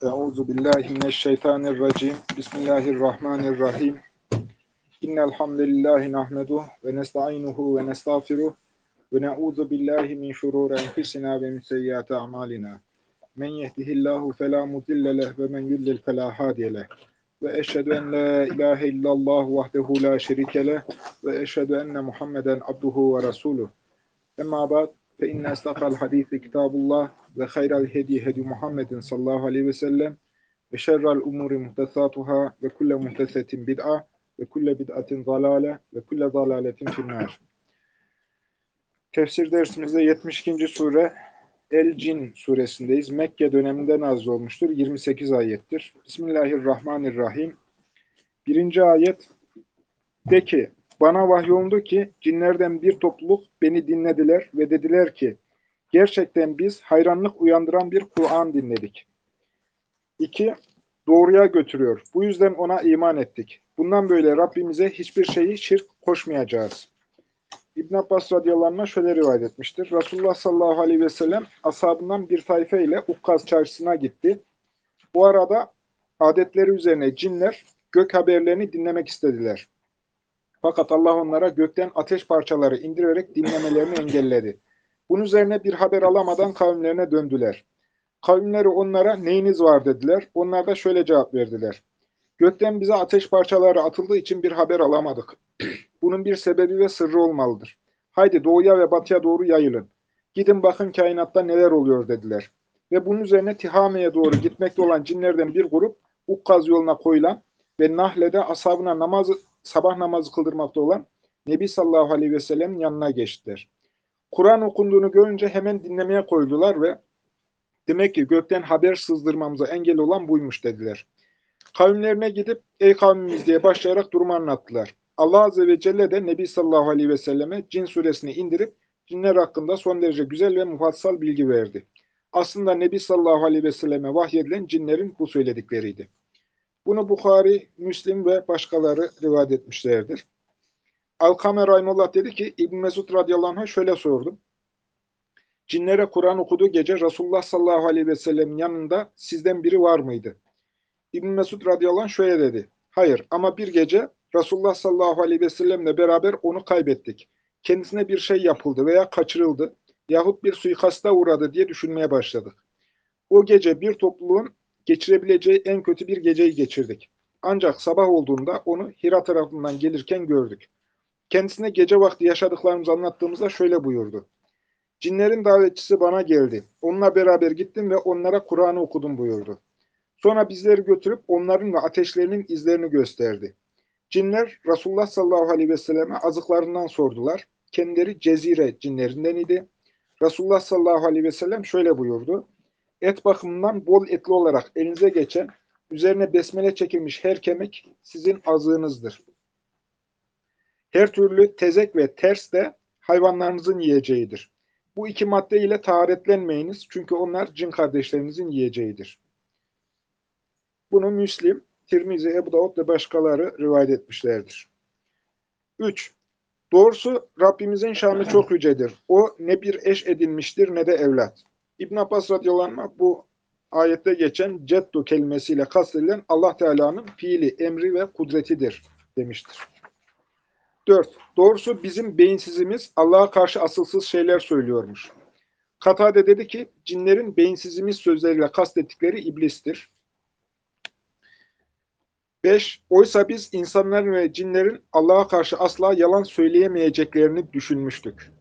Euzu billahi mineşşeytanirracim. Bismillahirrahmanirrahim. İnnel hamdelellahi nahmeduhu ve nestainuhu ve nestağfiruh ve na'uzu billahi min şururi enfusina ve min seyyiati a'malina. Men yehdihillahu fela mudille leh ve men yudlil fela hadiye leh. Ve eşhedü en la ilahe illallah vahdehu la şerike leh ve eşhedü enne Muhammeden abduhu ve resuluh. Emma ba'd fe inne estaqal hadisi kitabullah ve hayral hedi hedi Muhammedin sallallahu aleyhi ve sellem ve şerrel umuri muhtesatuhâ ve kulle muhtesetin bid'a ve kulle bid'atin zalâle ve kulle zalâletin finnâr. Tefsir dersimizde 72. sure El-Cin suresindeyiz. Mekke döneminde nazil olmuştur. 28 ayettir. Bismillahirrahmanirrahim. 1. ayet: De ki, bana vahyolundu ki cinlerden bir topluluk beni dinlediler ve dediler ki, gerçekten biz hayranlık uyandıran bir Kur'an dinledik. 2. Doğruya götürüyor. Bu yüzden ona iman ettik. Bundan böyle Rabbimize hiçbir şeyi şirk koşmayacağız. İbn Abbas radıyallahu anh'a şöyle rivayet etmiştir. Resulullah sallallahu aleyhi ve sellem ashabından bir tayfa ile Ukkaz çarşısına gitti. Bu arada adetleri üzerine cinler gök haberlerini dinlemek istediler. Fakat Allah onlara gökten ateş parçaları indirerek dinlemelerini engelledi. Bunun üzerine bir haber alamadan kavimlerine döndüler. Kavimleri onlara neyiniz var dediler. Onlar da şöyle cevap verdiler. Gökten bize ateş parçaları atıldığı için bir haber alamadık. Bunun bir sebebi ve sırrı olmalıdır. Haydi doğuya ve batıya doğru yayılın. Gidin bakın kainatta neler oluyor dediler. Ve bunun üzerine Tihame'ye doğru gitmekte olan cinlerden bir grup Ukkaz yoluna koyulan ve Nahle'de ashabına sabah namazı kıldırmakta olan Nebi sallallahu aleyhi ve sellem'in yanına geçtiler. Kur'an okunduğunu görünce hemen dinlemeye koydular ve demek ki gökten haber sızdırmamıza engel olan buymuş dediler. Kavimlerine gidip ey kavmimiz diye başlayarak durumu anlattılar. Allah Azze ve Celle de Nebi sallallahu aleyhi ve selleme Cin suresini indirip cinler hakkında son derece güzel ve mufassal bilgi verdi. Aslında Nebi sallallahu aleyhi ve selleme vahyedilen cinlerin bu söyledikleriydi. Bunu Bukhari, Müslim ve başkaları rivayet etmişlerdir. Alkame Rahimullah dedi ki İbn Mesud radıyallahu anh'a şöyle sordum. Cinlere Kur'an okuduğu gece Resulullah sallallahu aleyhi ve sellemin yanında sizden biri var mıydı? İbn Mesud radıyallahu anh şöyle dedi. Hayır ama bir gece Resulullah sallallahu aleyhi ve sellemle beraber onu kaybettik. Kendisine bir şey yapıldı veya kaçırıldı yahut bir suikasta uğradı diye düşünmeye başladık. O gece bir topluluğun geçirebileceği en kötü bir geceyi geçirdik. Ancak sabah olduğunda onu Hira tarafından gelirken gördük. Kendisine gece vakti yaşadıklarımızı anlattığımızda şöyle buyurdu. Cinlerin davetçisi bana geldi. Onunla beraber gittim ve onlara Kur'an'ı okudum buyurdu. Sonra bizleri götürüp onların ve ateşlerinin izlerini gösterdi. Cinler Resulullah sallallahu aleyhi ve selleme azıklarından sordular. Kendileri Cezire cinlerinden idi. Resulullah sallallahu aleyhi ve sellem şöyle buyurdu. Et bakımından bol etli olarak elinize geçen, üzerine besmele çekilmiş her kemik sizin azığınızdır. Her türlü tezek ve ters de hayvanlarınızın yiyeceğidir. Bu iki madde ile taharetlenmeyiniz çünkü onlar cin kardeşlerinizin yiyeceğidir. Bunu Müslim, Tirmizi, Ebu Davud ve başkaları rivayet etmişlerdir. 3. Doğrusu Rabbimizin şanı çok yücedir. O ne bir eş edinmiştir ne de evlat. İbn Abbas radıyallahu anh bu ayette geçen ceddu kelimesiyle kastedilen Allah Teala'nın fiili, emri ve kudretidir demiştir. 4. Doğrusu bizim beyinsizimiz Allah'a karşı asılsız şeyler söylüyormuş. Katade dedi ki cinlerin beyinsizimiz sözleriyle kastettikleri iblistir. 5. Oysa biz insanların ve cinlerin Allah'a karşı asla yalan söyleyemeyeceklerini düşünmüştük.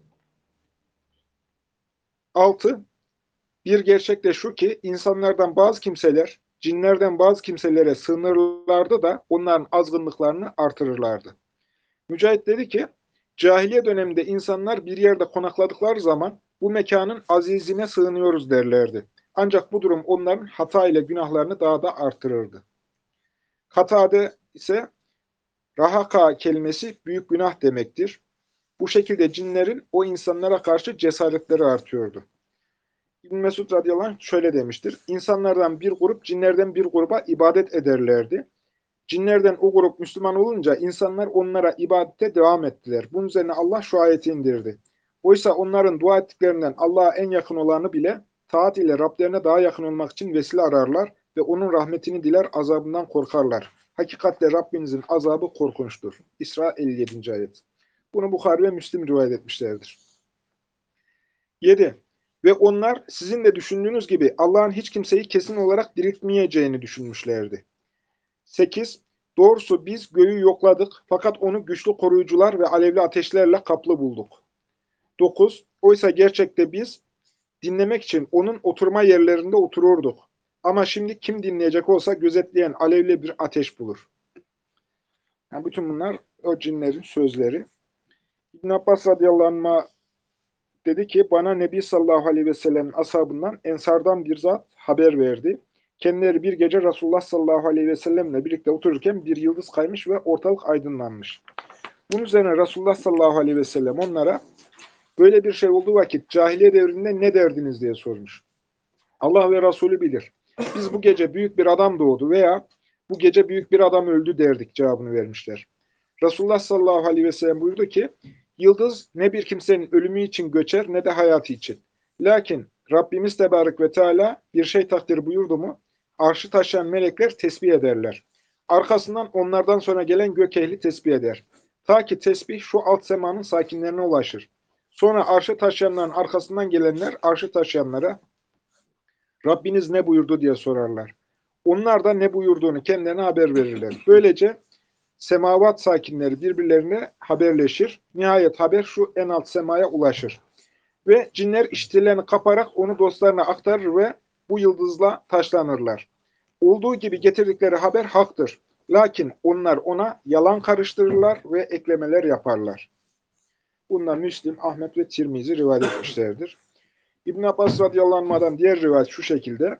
6. Bir gerçek de şu ki insanlardan bazı kimseler cinlerden bazı kimselere sığınırlardı da onların azgınlıklarını artırırlardı. Mücahit dedi ki cahiliye döneminde insanlar bir yerde konakladıkları zaman bu mekanın azizine sığınıyoruz derlerdi. Ancak bu durum onların hata ile günahlarını daha da artırırdı. Katade ise rahaka kelimesi büyük günah demektir. Bu şekilde cinlerin o insanlara karşı cesaretleri artıyordu. İbn Mesud radıyallahu anh şöyle demiştir. İnsanlardan bir grup cinlerden bir gruba ibadet ederlerdi. Cinlerden o grup Müslüman olunca insanlar onlara ibadete devam ettiler. Bunun üzerine Allah şu ayeti indirdi. Oysa onların dua ettiklerinden Allah'a en yakın olanı bile taat ile Rablerine daha yakın olmak için vesile ararlar ve onun rahmetini diler, azabından korkarlar. Hakikatle Rabbinizin azabı korkunçtur. İsra 57. ayet. Bunu Bukhari ve Müslim rivayet etmişlerdir. 7. Ve onlar sizin de düşündüğünüz gibi Allah'ın hiç kimseyi kesin olarak diriltmeyeceğini düşünmüşlerdi. 8. Doğrusu biz göğü yokladık fakat onu güçlü koruyucular ve alevli ateşlerle kaplı bulduk. 9. Oysa gerçekte biz dinlemek için onun oturma yerlerinde otururduk. Ama şimdi kim dinleyecek olsa gözetleyen alevli bir ateş bulur. Yani bütün bunlar o cinlerin sözleri. İbn Abbas radıyallahu anh dedi ki bana Nebi sallallahu aleyhi ve sellem'in ashabından Ensardan bir zat haber verdi. Kendileri bir gece Resulullah sallallahu aleyhi ve sellemle birlikte otururken bir yıldız kaymış ve ortalık aydınlanmış. Bunun üzerine Resulullah sallallahu aleyhi ve sellem onlara böyle bir şey olduğu vakit cahiliye devrinde ne derdiniz diye sormuş. Allah ve Resulü bilir. Biz bu gece büyük bir adam doğdu veya bu gece büyük bir adam öldü derdik cevabını vermişler. Resulullah sallallahu aleyhi ve sellem buyurdu ki yıldız ne bir kimsenin ölümü için göçer ne de hayatı için. Lakin Rabbimiz Tebarek ve Teala bir şey takdir buyurdu mu arşı taşıyan melekler tesbih ederler. Arkasından onlardan sonra gelen gök ehli tesbih eder. Ta ki tesbih şu alt semanın sakinlerine ulaşır. Sonra arşı taşıyanların arkasından gelenler arşı taşıyanlara Rabbiniz ne buyurdu diye sorarlar. Onlar da ne buyurduğunu kendilerine haber verirler. Böylece semavat sakinleri birbirlerine haberleşir. Nihayet haber şu en alt semaya ulaşır. Ve cinler işittilerini kaparak onu dostlarına aktarır ve bu yıldızla taşlanırlar. Olduğu gibi getirdikleri haber haktır. Lakin onlar ona yalan karıştırırlar ve eklemeler yaparlar. Bunlar Müslim, Ahmet ve Tirmizi rivayet etmişlerdir. İbn Abbas radıyallahu anh'dan diğer rivayet şu şekilde.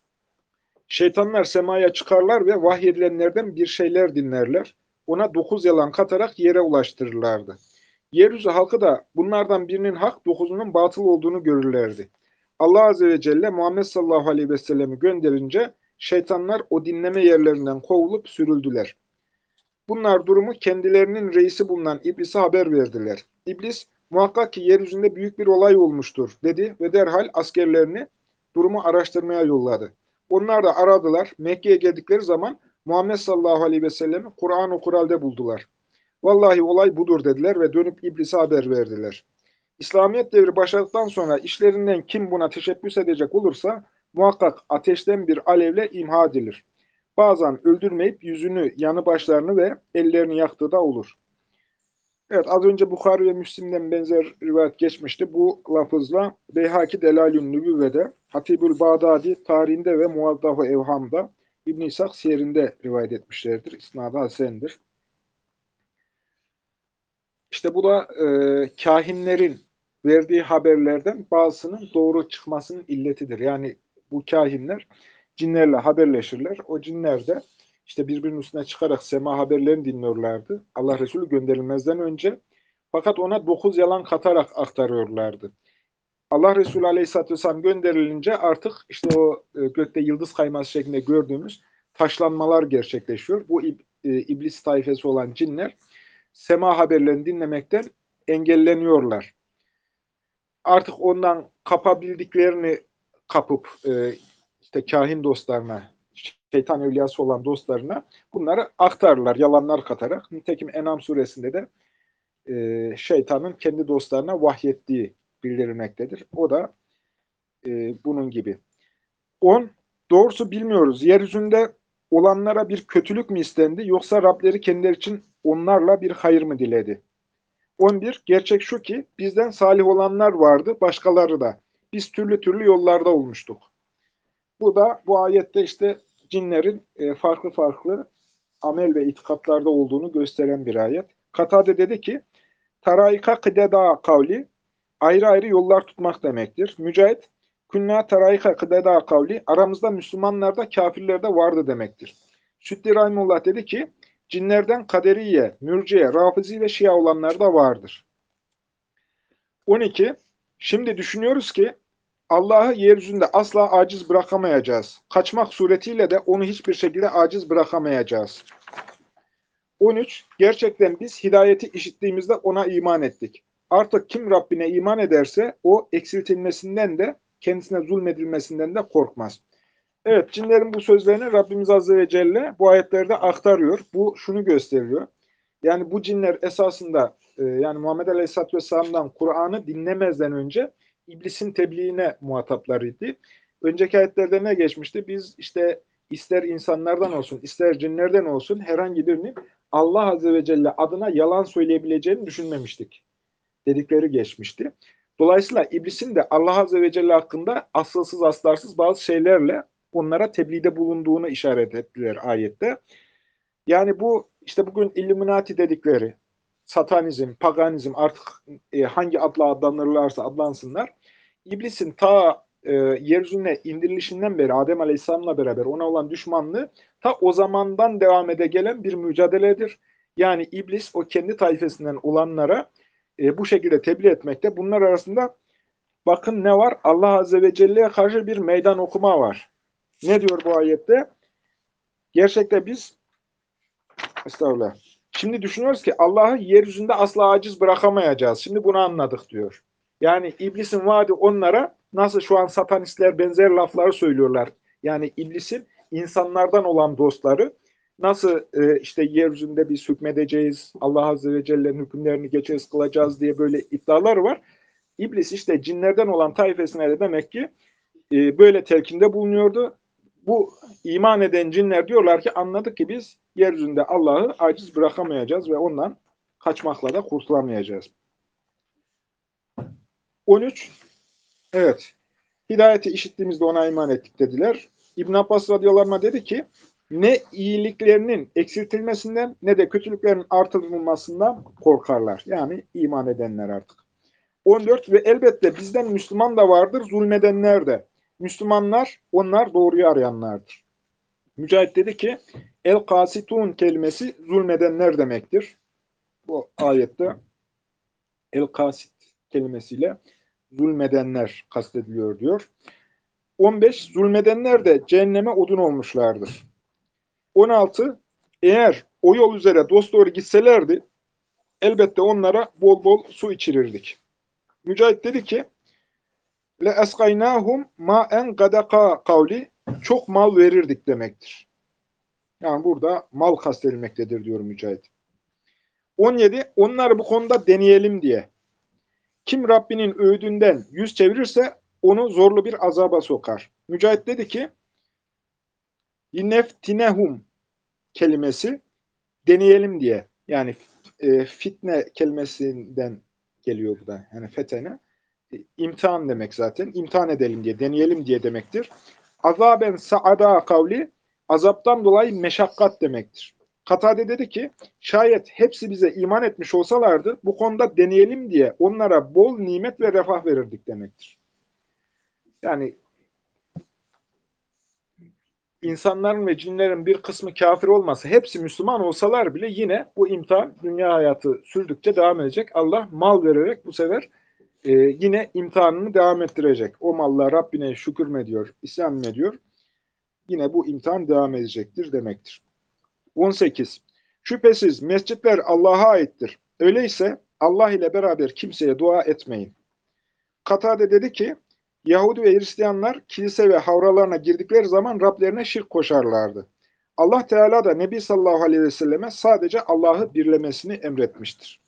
Şeytanlar semaya çıkarlar ve vahyedilenlerden bir şeyler dinlerler. Ona 9 yalan katarak yere ulaştırırlardı. Yeryüzü halkı da bunlardan birinin hak, 9'unun batıl olduğunu görürlerdi. Allah Azze ve Celle Muhammed sallallahu aleyhi ve sellem'i gönderince şeytanlar o dinleme yerlerinden kovulup sürüldüler. Bunlar durumu kendilerinin reisi bulunan İblis'e haber verdiler. İblis, muhakkak ki yeryüzünde büyük bir olay olmuştur dedi ve derhal askerlerini durumu araştırmaya yolladı. Onlar da aradılar. Mekke'ye geldikleri zaman Muhammed sallallahu aleyhi ve sellem'i Kur'an okur halde buldular. Vallahi olay budur dediler ve dönüp İblis'e haber verdiler. İslamiyet devri başladıktan sonra işlerinden kim buna teşebbüs edecek olursa muhakkak ateşten bir alevle imha edilir. Bazen öldürmeyip yüzünü, yanı başlarını ve ellerini yaktığı da olur. Evet, az önce Bukhari ve Müslim'den benzer rivayet geçmişti. Bu lafızla Beyhaki Delalün Nübüvve'de, Hatibül Bağdadi tarihinde ve Muaddahu Evham'da, İbn-i İshak siyerinde rivayet etmişlerdir. İsnadı hasendir. İşte bu da kahinlerin verdiği haberlerden bazısının doğru çıkmasının illetidir. Yani bu kahinler cinlerle haberleşirler. O cinler de işte birbirinin üstüne çıkarak sema haberlerini dinliyorlardı. Allah Resulü gönderilmezden önce. Fakat ona 9 yalan katarak aktarıyorlardı. Allah Resulü Aleyhisselatü Vesselam gönderilince artık işte o gökte yıldız kayması şeklinde gördüğümüz taşlanmalar gerçekleşiyor. Bu iblis tayfesi olan cinler sema haberlerini dinlemekten engelleniyorlar. Artık ondan kapabildiklerini kapıp işte kahin dostlarına, şeytan evliyası olan dostlarına bunları aktarırlar, yalanlar katarak. Nitekim En'am suresinde de şeytanın kendi dostlarına vahyettiği bildirilmektedir. O da bunun gibi. 10. Doğrusu bilmiyoruz. Yeryüzünde olanlara bir kötülük mü istendi yoksa Rableri kendileri için onlarla bir hayır mı diledi? 11. Gerçek şu ki bizden salih olanlar vardı, başkaları da. Biz türlü türlü yollarda olmuştuk. Bu da bu ayette işte cinlerin farklı farklı amel ve itikatlarda olduğunu gösteren bir ayet. Katade dedi ki, Taraika kıdeda kavli, ayrı ayrı yollar tutmak demektir. Mücahit, künna taraika kıdeda kavli, aramızda Müslümanlar da kafirler de vardı demektir. Süddi Rahimullah dedi ki, cinlerden kaderiye, mürciye, rafizi ve şia olanlar da vardır. 12. Şimdi düşünüyoruz ki Allah'ı yeryüzünde asla aciz bırakamayacağız. Kaçmak suretiyle de onu hiçbir şekilde aciz bırakamayacağız. 13. Gerçekten biz hidayeti işittiğimizde ona iman ettik. Artık kim Rabbine iman ederse o eksiltilmesinden de kendisine zulmedilmesinden de korkmaz. Evet, cinlerin bu sözlerini Rabbimiz Azze ve Celle bu ayetlerde aktarıyor. Bu şunu gösteriyor. Yani bu cinler esasında yani Muhammed Aleyhisselatü Vesselam'dan Kur'an'ı dinlemezden önce iblisin tebliğine muhataplarıydı. Önceki ayetlerde ne geçmişti? Biz işte ister insanlardan olsun, ister cinlerden olsun herhangi birinin Allah Azze ve Celle adına yalan söyleyebileceğini düşünmemiştik dedikleri geçmişti. Dolayısıyla iblisin de Allah Azze ve Celle hakkında asılsız aslarsız bazı şeylerle onlara tebliğde bulunduğunu işaret ettiler ayette. Yani bu işte bugün Illuminati dedikleri satanizm, paganizm artık hangi adla adlanırlarsa adlansınlar. İblisin ta yeryüzüne indirilişinden beri Adem Aleyhisselam'la beraber ona olan düşmanlığı ta o zamandan devam ede gelen bir mücadeledir. Yani iblis o kendi tayfesinden olanlara bu şekilde tebliğ etmekte. Bunlar arasında bakın ne var? Allah Azze ve Celle'ye karşı bir meydan okuma var. Ne diyor bu ayette? Gerçekte biz estağfurullah. Şimdi düşünüyoruz ki Allah'ı yeryüzünde asla aciz bırakamayacağız. Şimdi bunu anladık diyor. Yani iblisin vaadi onlara nasıl şu an satanistler benzer lafları söylüyorlar. Yani iblisin insanlardan olan dostları nasıl işte yeryüzünde biz hükmedeceğiz, Allah Azze ve Celle'nin hükümlerini geçeriz kılacağız diye böyle iddialar var. İblis işte cinlerden olan taifesine de demek ki böyle telkinde bulunuyordu. Bu iman eden cinler diyorlar ki anladık ki biz yeryüzünde Allah'ı aciz bırakamayacağız ve ondan kaçmakla da kurtulamayacağız. 13. Evet. Hidayeti işittiğimizde ona iman ettik dediler. İbn Abbas radıyallahu anh dedi ki ne iyiliklerinin eksiltilmesinden ne de kötülüklerin artırılmasından korkarlar. Yani iman edenler artık. 14 ve elbette bizden Müslüman da vardır, zulmedenler de. Müslümanlar, onlar doğruyu arayanlardır. Mücahit dedi ki, el-kasitun kelimesi zulmedenler demektir. Bu ayette el-kasit kelimesiyle zulmedenler kastediliyor diyor. 15. Zulmedenler de cehenneme odun olmuşlardır. 16. Eğer o yol üzere dosdoğru gitselerdi, elbette onlara bol bol su içirirdik. Mücahit dedi ki, le eskaynahum ma'en gadaka kavli çok mal verirdik demektir. Yani burada mal kastedilmektedir diyor Mücahit. 17. Onları bu konuda deneyelim diye. Kim Rabbinin öğüdünden yüz çevirirse onu zorlu bir azaba sokar. Mücahit dedi ki linneftinehum kelimesi deneyelim diye. Yani fitne kelimesinden geliyor bu da. Yani fetene. İmtihan demek zaten. İmtihan edelim diye, deneyelim diye demektir. Azaben saada kavli azaptan dolayı meşakkat demektir. Katade dedi ki şayet hepsi bize iman etmiş olsalardı bu konuda deneyelim diye onlara bol nimet ve refah verirdik demektir. Yani insanların ve cinlerin bir kısmı kafir olmasa hepsi Müslüman olsalar bile yine bu imtihan dünya hayatı sürdükçe devam edecek. Allah mal vererek bu sefer yine imtihanını devam ettirecek. O malla Rabbine şükür mü ediyor, isyan mı ediyor? Yine bu imtihan devam edecektir demektir. 18. Şüphesiz mescitler Allah'a aittir. Öyleyse Allah ile beraber kimseye dua etmeyin. Katade dedi ki, Yahudi ve Hristiyanlar kilise ve havralarına girdikleri zaman Rablerine şirk koşarlardı. Allah Teala da Nebi sallallahu aleyhi ve selleme sadece Allah'ı birlemesini emretmiştir.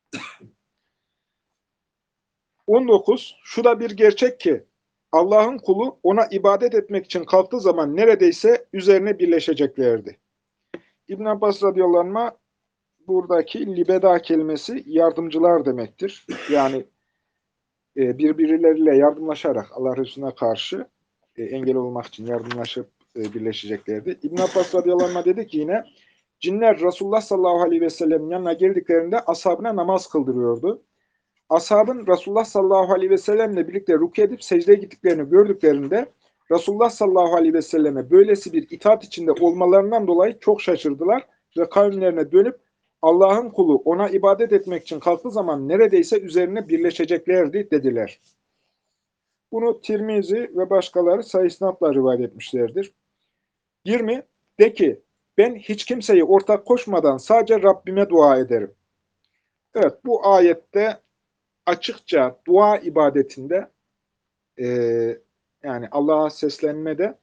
19. Şu da bir gerçek ki Allah'ın kulu ona ibadet etmek için kalktığı zaman neredeyse üzerine birleşeceklerdi. İbn Abbas radıyallahu anh buradaki libeda kelimesi yardımcılar demektir. Yani birbirleriyle yardımlaşarak Allah Resulüne karşı engel olmak için yardımlaşıp birleşeceklerdi. İbn Abbas radıyallahu anh dedi ki yine cinler Resulullah sallallahu aleyhi ve sellem'in yanına geldiklerinde ashabına namaz kıldırıyordu. Ashabın Resulullah sallallahu aleyhi ve sellemle birlikte rükû edip secdeye gittiklerini gördüklerinde Resulullah sallallahu aleyhi ve selleme böylesi bir itaat içinde olmalarından dolayı çok şaşırdılar ve kavimlerine dönüp Allah'ın kulu ona ibadet etmek için kalktığı zaman neredeyse üzerine birleşeceklerdi dediler. Bunu Tirmizi ve başkaları sayısnatla rivayet etmişlerdir. 20. De ki ben hiç kimseyi ortak koşmadan sadece Rabbime dua ederim. Evet bu ayette açıkça dua ibadetinde e, yani Allah'a seslenmede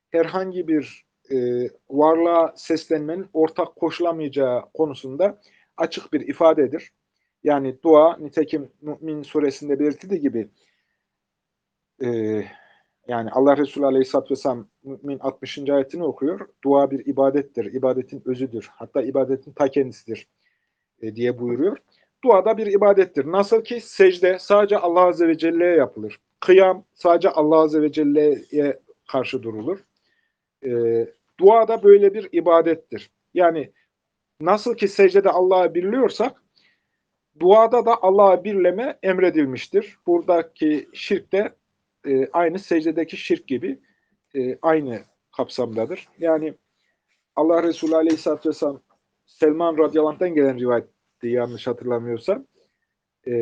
herhangi bir varlığa seslenmenin ortak koşulamayacağı konusunda açık bir ifadedir. Yani dua, nitekim Mü'min suresinde belirtildiği gibi e, yani Allah Resulü Aleyhisselatü Vesselam Mü'min 60. ayetini okuyor. Dua bir ibadettir, ibadetin özüdür. Hatta ibadetin ta kendisidir diye buyuruyor. Dua da bir ibadettir. Nasıl ki secde sadece Allah Azze ve Celle'ye yapılır. Kıyam sadece Allah Azze ve Celle'ye karşı durulur. E, Dua da böyle bir ibadettir. Yani nasıl ki secdede Allah'ı birliyorsak, duada da Allah'ı birleme emredilmiştir. Buradaki şirk de aynı secdedeki şirk gibi aynı kapsamdadır. Yani Allah Resulü Aleyhisselatü Vesselam Selman radıyallahu anh'tan gelen rivayetti yanlış hatırlamıyorsam. E,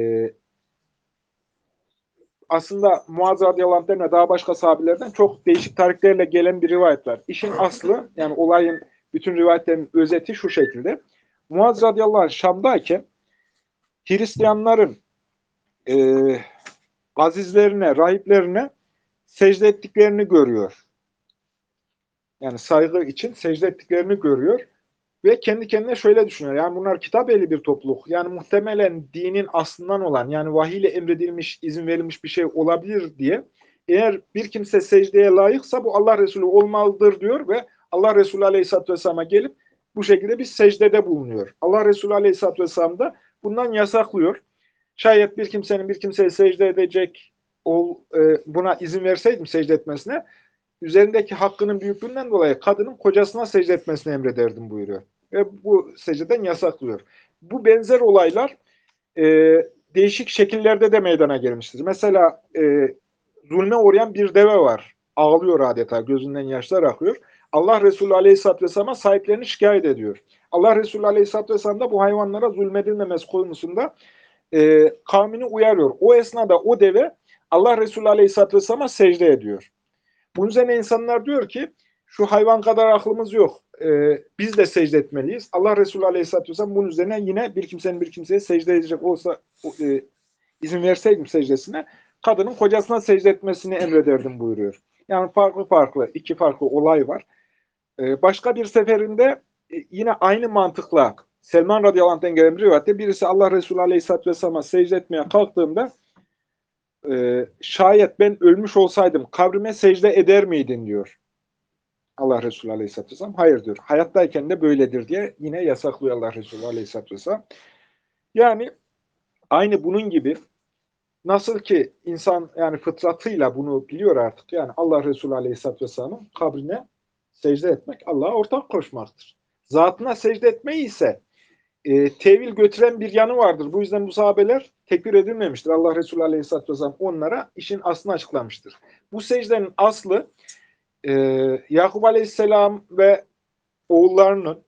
Aslında Muaz radıyallahu anh'tan ve daha başka sahabelerden çok değişik tariklerle gelen bir rivayet var. İşin aslı, yani olayın bütün rivayetlerin özeti şu şekilde. Muaz radıyallahu anh Şam'dayken Hristiyanların e, azizlerine, rahiplerine secde ettiklerini görüyor. Yani saygı için secde ettiklerini görüyor. Ve kendi kendine şöyle düşünüyor. Yani bunlar kitap ehli bir topluluk. Yani muhtemelen dinin aslından olan, yani vahiy ile emredilmiş, izin verilmiş bir şey olabilir diye. Eğer bir kimse secdeye layıksa bu Allah Resulü olmalıdır diyor ve Allah Resulü Aleyhisselatü Vesselam'a gelip bu şekilde bir secdede bulunuyor. Allah Resulü Aleyhisselatü Vesselam da bundan yasaklıyor. Şayet bir kimsenin bir kimseye secde edecek, buna izin verseydim secde etmesine, üzerindeki hakkının büyüklüğünden dolayı kadının kocasına secde etmesini emrederdim buyuruyor. Ve bu secdeden yasaklıyor. Bu benzer olaylar e, değişik şekillerde de meydana gelmiştir. Mesela zulme uğrayan bir deve var. Ağlıyor adeta, gözünden yaşlar akıyor. Allah Resulü Aleyhisselatü Vesselam'a sahiplerini şikayet ediyor. Allah Resulü Aleyhisselatü Vesselam da bu hayvanlara zulmedilmemesi konusunda kavmini uyarıyor. O esnada o deve Allah Resulü Aleyhisselatü Vesselam'a secde ediyor. Bunun üzerine insanlar diyor ki şu hayvan kadar aklımız yok. Biz de secde etmeliyiz. Allah Resulü Aleyhisselatü Vesselam bunun üzerine yine bir kimsenin bir kimseye secde edecek olsa izin verseydim secdesine, kadının kocasına secde etmesini emrederdim buyuruyor. Yani farklı iki farklı olay var. Başka bir seferinde yine aynı mantıkla Selman radıyallahu anh'ten gelen bir rivayette birisi Allah Resulü Aleyhisselatü Vesselam'a secde etmeye kalktığında şayet ben ölmüş olsaydım kabrime secde eder miydin diyor. Allah Resulü Aleyhisselatü Vesselam hayır diyor. Hayattayken de böyledir diye yine yasaklıyor Allah Resulü Aleyhisselatü Vesselam. Yani aynı bunun gibi nasıl ki insan yani fıtratıyla bunu biliyor artık. Yani Allah Resulü Aleyhisselatü Vesselam'ın kabrine secde etmek Allah'a ortak koşmaktır. Zatına secde etmeyi ise tevil götüren bir yanı vardır. Bu yüzden bu sahabeler tekbir edilmemiştir. Allah Resulü Aleyhisselatü Vesselam onlara işin aslını açıklamıştır. Bu secdenin aslı Yakup Aleyhisselam ve oğullarının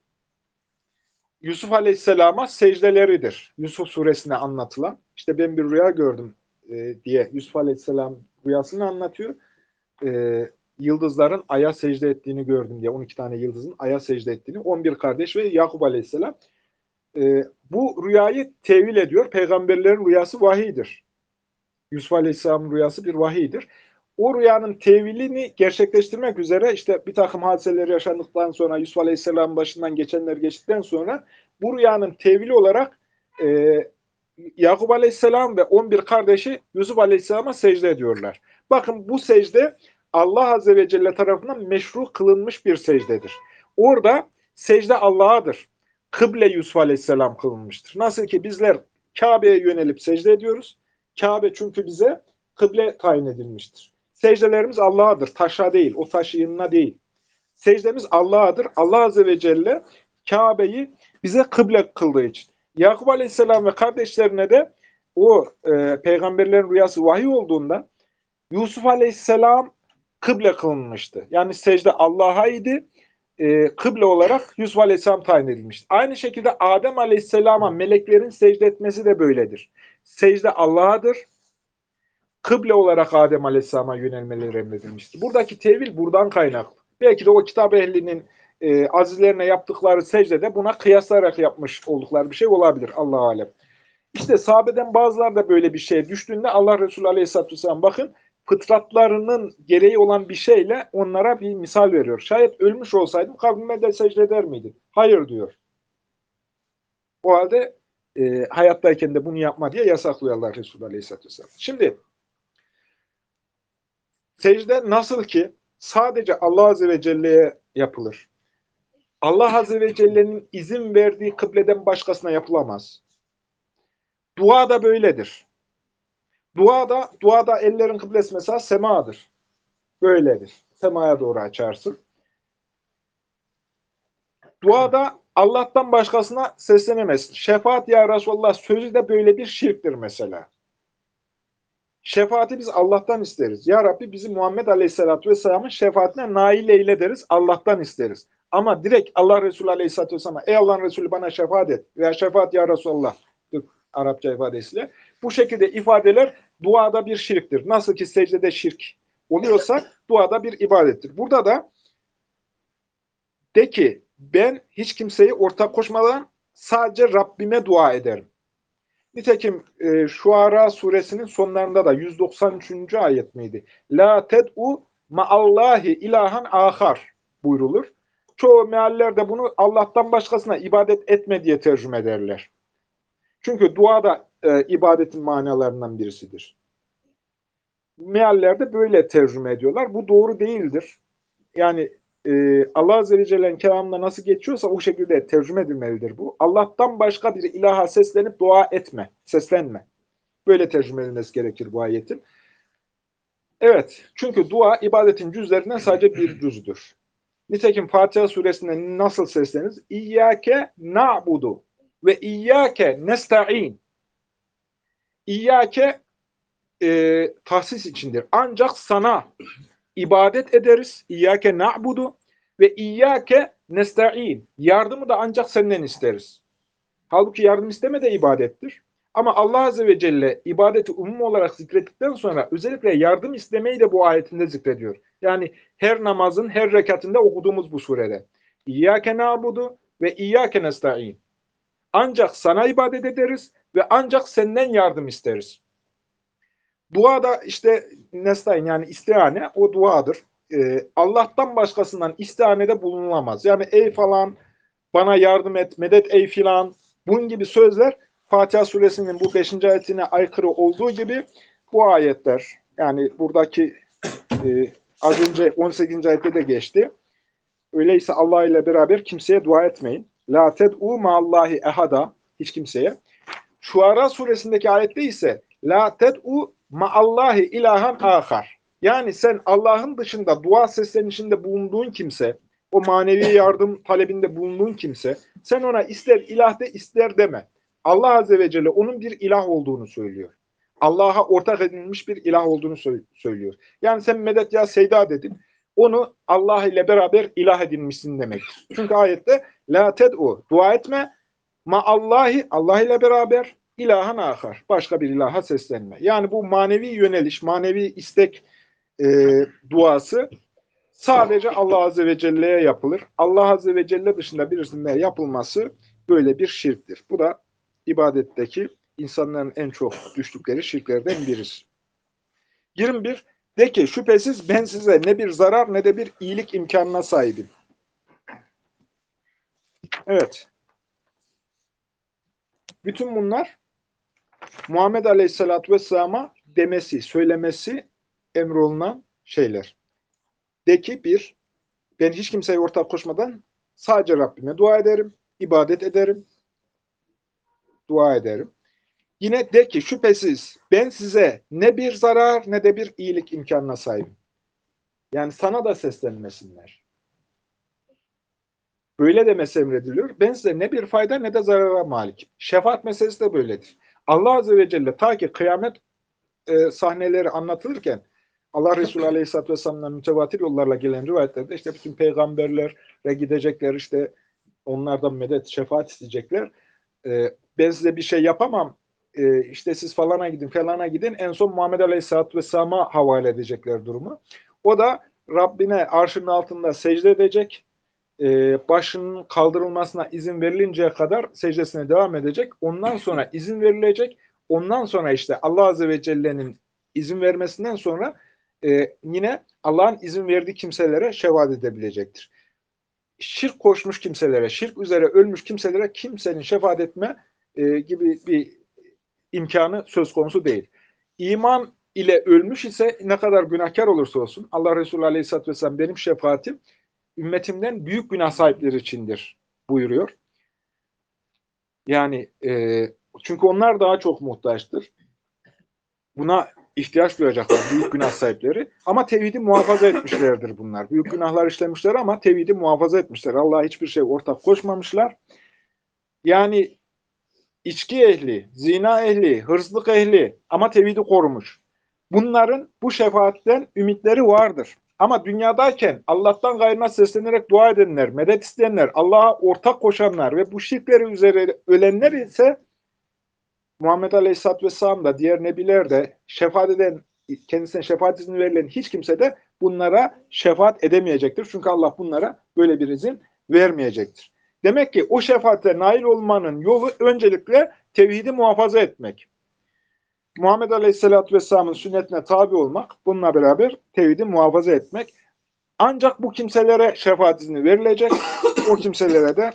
Yusuf Aleyhisselam'a secdeleridir. Yusuf suresine anlatılan. İşte ben bir rüya gördüm diye Yusuf Aleyhisselam rüyasını anlatıyor. Yıldızların aya secde ettiğini gördüm diye. 12 tane yıldızın aya secde ettiğini. 11 kardeş ve Yakup Aleyhisselam. Bu rüyayı tevil ediyor. Peygamberlerin rüyası vahiydir. Yusuf Aleyhisselam'ın rüyası bir vahiydir. O rüyanın tevilini gerçekleştirmek üzere işte bir takım hadiseler yaşandıktan sonra, Yusuf Aleyhisselam'ın başından geçenler geçtikten sonra bu rüyanın tevili olarak Yakup Aleyhisselam ve 11 kardeşi Yusuf Aleyhisselam'a secde ediyorlar. Bakın bu secde Allah Azze ve Celle tarafından meşru kılınmış bir secdedir. Orada secde Allah'adır. Kıble Yusuf Aleyhisselam kılınmıştır. Nasıl ki bizler Kabe'ye yönelip secde ediyoruz. Kabe çünkü bize kıble tayin edilmiştir. Secdelerimiz Allah'adır. Taşa değil, o taş yığınına değil. Secdemiz Allah'adır. Allah Azze ve Celle Kabe'yi bize kıble kıldığı için. Yakup Aleyhisselam ve kardeşlerine de o peygamberlerin rüyası vahiy olduğunda Yusuf Aleyhisselam kıble kılınmıştı. Yani secde Allah'a idi. Kıble olarak Yusuf Aleyhisselam tayin edilmişti. Aynı şekilde Adem Aleyhisselam'a meleklerin secde etmesi de böyledir. Secde Allah'adır. Kıble olarak Adem Aleyhisselam'a yönelmeleri emredilmiştir. Buradaki tevil buradan kaynaklı. Belki de o kitap ehlinin azizlerine yaptıkları secdede buna kıyaslayarak yapmış oldukları bir şey olabilir. Allah-u alem. İşte sahabeden bazıları da böyle bir şeye düştüğünde Allah Resulü Aleyhisselatü Vesselam bakın fıtratlarının gereği olan bir şeyle onlara bir misal veriyor. Şayet ölmüş olsaydım kabrime de secde eder miydin? Hayır diyor. O halde hayattayken de bunu yapma diye yasaklıyor Allah Resulü Aleyhisselatü Vesselam. Şimdi secde nasıl ki sadece Allah Azze ve Celle'ye yapılır. Allah Azze ve Celle'nin izin verdiği kıbleden başkasına yapılamaz. Dua da böyledir. Duada ellerin kıblesi mesela semadır. Böyledir. Semaya doğru açarsın. Duada Allah'tan başkasına seslenemezsin. Şefaat ya Resulallah sözü de böyle bir şirktir mesela. Şefaati biz Allah'tan isteriz. Ya Rabbi bizi Muhammed Aleyhisselatü Vesselam'ın şefaatine nail eyle deriz. Allah'tan isteriz. Ama direkt Allah Resulü Aleyhisselatü Vesselam'a ey Allah'ın Resulü bana şefaat et veya şefaat ya Resulallah Arapça ifadesiyle. Bu şekilde ifadeler duada bir şirktir. Nasıl ki secdede şirk oluyorsa duada bir ibadettir. Burada da de ki ben hiç kimseyi ortak koşmadan sadece Rabbime dua ederim. Nitekim Şuara suresinin sonlarında da 193. ayet miydi? La ted'u ma'allahi ilahan ahar buyrulur. Çoğu meallerde bunu Allah'tan başkasına ibadet etme diye tercüme ederler. Çünkü dua da ibadetin manalarından birisidir. Meallerde böyle tercüme ediyorlar. Bu doğru değildir. Yani Allah Azze ve Celle'nin kelamında nasıl geçiyorsa o şekilde tercüme edilmelidir bu. Allah'tan başka bir ilaha seslenip dua etme, seslenme. Böyle tercüme edilmesi gerekir bu ayetin. Evet, çünkü dua ibadetin cüzlerinden sadece bir cüzdür. Nitekim Fatiha suresinde nasıl sesleniriz? İyyâke na'budu ve iyyâke nesta'in. İyyâke tahsis içindir. Ancak sana ibadet ederiz. İyyâke na'budu ve iyyâke nesta'in. Yardımı da ancak senden isteriz. Halbuki yardım isteme de ibadettir. Ama Allah Azze ve Celle ibadeti umum olarak zikrettikten sonra özellikle yardım istemeyi de bu ayetinde zikrediyor. Yani her namazın her rekatinde okuduğumuz bu surede. İyyâke na'budu ve iyyâke nesta'in. Ancak sana ibadet ederiz ve ancak senden yardım isteriz. Dua da işte nestaîn yani istihane o duadır. Allah'tan başkasından istihanede bulunulamaz. Yani ey falan bana yardım et, medet ey filan bunun gibi sözler Fatiha suresinin bu 5. ayetine aykırı olduğu gibi bu ayetler yani buradaki az önce 18. ayette de geçti. Öyleyse Allah ile beraber kimseye dua etmeyin. La ted'u ma'allahi ehada hiç kimseye. Şuara suresindeki ayette ise la ted'u ma'allahi ilahan ahar. Yani sen Allah'ın dışında dua seslenişinde bulunduğun kimse, o manevi yardım talebinde bulunduğun kimse, sen ona ister ilah de ister deme. Allah Azze ve Celle onun bir ilah olduğunu söylüyor. Allah'a ortak edilmiş bir ilah olduğunu söylüyor. Yani sen medet ya seyda dedin. Onu Allah ile beraber ilah edinmişsin demektir. Çünkü ayette la ted'u dua etme ma'allahi Allah ile beraber ilahan ahar. Başka bir ilaha seslenme. Yani bu manevi yöneliş, manevi istek duası sadece Allah Azze ve Celle'ye yapılır. Allah Azze ve Celle dışında birisine yapılması böyle bir şirktir. Bu da ibadetteki insanların en çok düştükleri şirklerden birisi. 21. De ki şüphesiz ben size ne bir zarar ne de bir iyilik imkanına sahibim. Evet. Bütün bunlar Muhammed Aleyhisselatü Vesselam'a demesi, söylemesi emrolunan şeyler. De ki bir, ben hiç kimseye ortak koşmadan sadece Rabbime dua ederim, ibadet ederim, dua ederim. Yine de ki şüphesiz ben size ne bir zarar ne de bir iyilik imkanına sahibim. Yani sana da seslenmesinler. Böyle demesi emrediliyor. Ben size ne bir fayda ne de zarara malikim. Şefaat meselesi de böyledir. Allah Azze ve Celle ta ki kıyamet sahneleri anlatılırken Allah Resulü Aleyhisselatü Vesselam'dan mütevatir yollarla gelen rivayetlerde işte bütün peygamberlere gidecekler, işte onlardan medet, şefaat isteyecekler. Ben size bir şey yapamam, işte siz falana gidin, falana gidin. En son Muhammed Aleyhisselatü Vesselam'a havale edecekler durumu. O da Rabbine arşının altında secde edecek, başının kaldırılmasına izin verilinceye kadar secdesine devam edecek. Ondan sonra izin verilecek. Ondan sonra işte Allah Azze ve Celle'nin izin vermesinden sonra yine Allah'ın izin verdiği kimselere şefaat edebilecektir. Şirk koşmuş kimselere, şirk üzere ölmüş kimselere kimsenin şefaat etme gibi bir imkanı söz konusu değil. İman ile ölmüş ise ne kadar günahkar olursa olsun Allah Resulü Aleyhisselatü Vesselam benim şefaatim ümmetimden büyük günah sahipleri içindir buyuruyor. Yani çünkü onlar daha çok muhtaçtır. Buna ihtiyaç duyacaklar büyük günah sahipleri. Ama tevhidi muhafaza etmişlerdir bunlar. Büyük günahlar işlemişler ama tevhidi muhafaza etmişler. Allah'a hiçbir şey ortak koşmamışlar. Yani içki ehli, zina ehli, hırsızlık ehli ama tevhidi korumuş. Bunların bu şefaatten ümitleri vardır. Ama dünyadayken Allah'tan gayrına seslenerek dua edenler, medet isteyenler, Allah'a ortak koşanlar ve bu şirkleri üzere ölenler ise Muhammed Aleyhisselatü Vesselam da diğer nebiler de şefaat eden, kendisine şefaat izni verilen hiç kimse de bunlara şefaat edemeyecektir. Çünkü Allah bunlara böyle bir izin vermeyecektir. Demek ki o şefaate nail olmanın yolu öncelikle tevhidi muhafaza etmek. Muhammed Aleyhisselatü Vesselam'ın sünnetine tabi olmak, bununla beraber tevhidi muhafaza etmek. Ancak bu kimselere şefaat izni verilecek. O kimselere de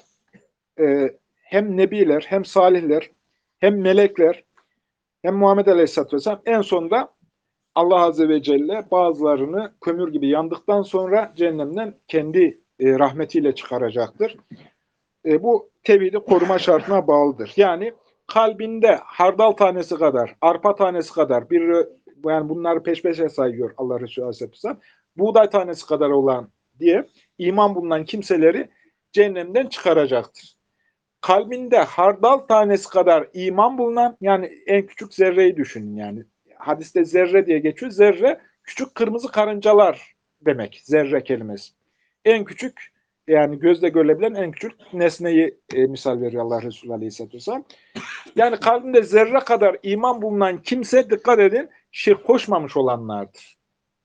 hem nebiler, hem salihler, hem melekler, hem Muhammed Aleyhisselatü Vesselam en sonunda Allah Azze ve Celle bazılarını kömür gibi yandıktan sonra cehennemden kendi rahmetiyle çıkaracaktır. Bu tevhidi koruma şartına bağlıdır. Yani kalbinde hardal tanesi kadar, arpa tanesi kadar, yani bunları peş peşe sayıyor Allah Resulü Aleyhisselam, buğday tanesi kadar olan diye iman bulunan kimseleri cehennemden çıkaracaktır. Kalbinde hardal tanesi kadar iman bulunan, yani en küçük zerreyi düşünün yani. Hadiste zerre diye geçiyor. Zerre küçük kırmızı karıncalar demek. Zerre kelimesi. En küçük, yani gözle görülebilen en küçük nesneyi misal veriyor Allah Resulü Aleyhisselatü Vesselam. Yani kalbinde zerre kadar iman bulunan kimse, dikkat edin, şirk koşmamış olanlardır.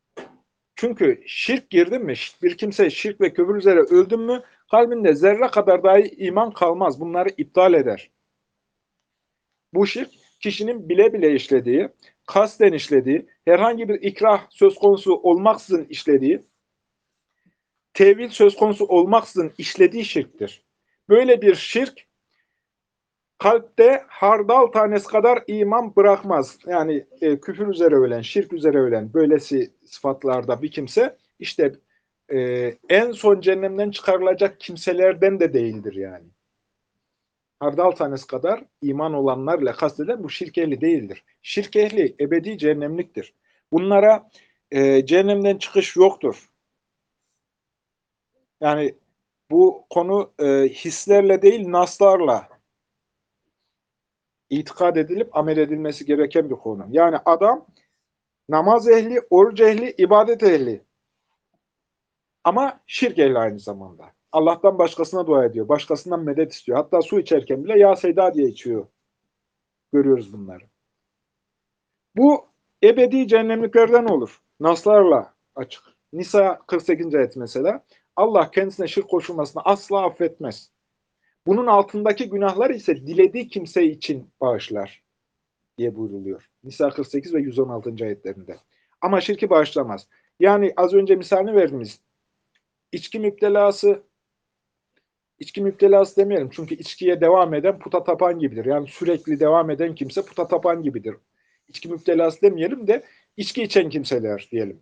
Çünkü şirk girdi mi, bir kimse şirk ve küfür üzere öldü mü, kalbinde zerre kadar dahi iman kalmaz. Bunları iptal eder. Bu şirk, kişinin bile bile işlediği, kasten işlediği, herhangi bir ikrah söz konusu olmaksızın işlediği, tevil söz konusu olmaksızın işlediği şirktir. Böyle bir şirk, kalpte hardal tanesi kadar iman bırakmaz. Yani küfür üzere ölen, şirk üzere ölen, böylesi sıfatlarda bir kimse, işte en son cehennemden çıkarılacak kimselerden de değildir yani. Hardal tanesi kadar iman olanlarla kastedilen bu şirk ehli değildir. Şirk ehli ebedi cehennemliktir. Bunlara cehennemden çıkış yoktur. Yani bu konu hislerle değil, naslarla itikad edilip amel edilmesi gereken bir konu. Yani adam namaz ehli, oruç ehli, ibadet ehli. Ama şirk ehli aynı zamanda. Allah'tan başkasına dua ediyor. Başkasından medet istiyor. Hatta su içerken bile ya Seyda diye içiyor. Görüyoruz bunları. Bu ebedi cehennemliklerden olur. Naslarla açık. Nisa 48. ayet mesela. Allah kendisine şirk koşulmasını asla affetmez. Bunun altındaki günahlar ise dilediği kimse için bağışlar diye buyruluyor. Nisa 48 ve 116. ayetlerinde. Ama şirki bağışlamaz. Yani az önce misalini verdiğimiz içki müptelası demeyelim. Çünkü içkiye devam eden puta tapan gibidir. Yani sürekli devam eden kimse puta tapan gibidir. İçki müptelası demeyelim de içki içen kimseler diyelim.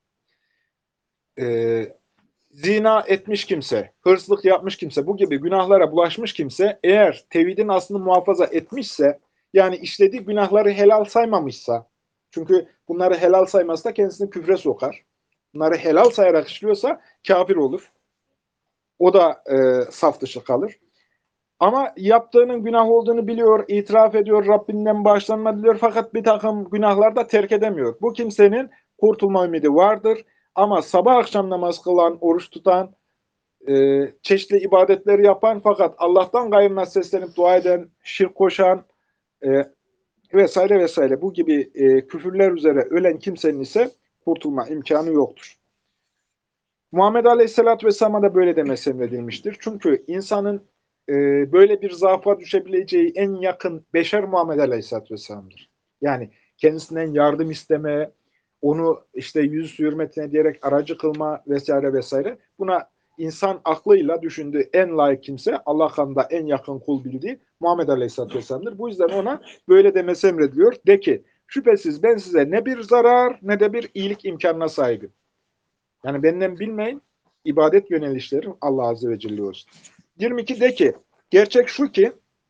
Zina etmiş kimse, hırsızlık yapmış kimse, bu gibi günahlara bulaşmış kimse eğer tevhidin aslını muhafaza etmişse, yani işlediği günahları helal saymamışsa, çünkü bunları helal sayması da kendisini küfre sokar. Bunları helal sayarak işliyorsa kafir olur. O da saf dışı kalır. Ama yaptığının günah olduğunu biliyor, itiraf ediyor, Rabbinden bağışlanma diliyor fakat bir takım günahlar da terk edemiyor. Bu kimsenin kurtulma ümidi vardır. Ama sabah akşam namaz kılan, oruç tutan, çeşitli ibadetleri yapan fakat Allah'tan gayrına seslenip dua eden, şirk koşan vesaire vesaire bu gibi küfürler üzere ölen kimsenin ise kurtulma imkanı yoktur. Muhammed Aleyhisselatü Vesselam'a da böyle demesi emredilmiştir. Çünkü insanın böyle bir zaafa düşebileceği en yakın beşer Muhammed Aleyhisselatü Vesselam'dır. Yani kendisinden yardım isteme, onu işte 100 hürmetine diyerek aracı kılma vesaire vesaire. Buna insan aklıyla düşündüğü en layık kimse Allah katında en yakın kul bildiği Muhammed Aleyhisselatü Vesselam'dır. Bu yüzden ona böyle demesi emrediliyor. De ki şüphesiz ben size ne bir zarar ne de bir iyilik imkanına sahibim. Yani benden bilmeyin, ibadet yönelişlerim Allah Azze ve Celle olsun. 22 de ki gerçek şu ki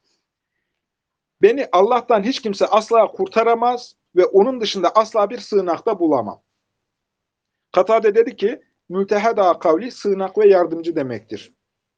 beni Allah'tan hiç kimse asla kurtaramaz ve onun dışında asla bir sığınakta bulamam. Katade dedi ki mülteheda kavli sığınak ve yardımcı demektir.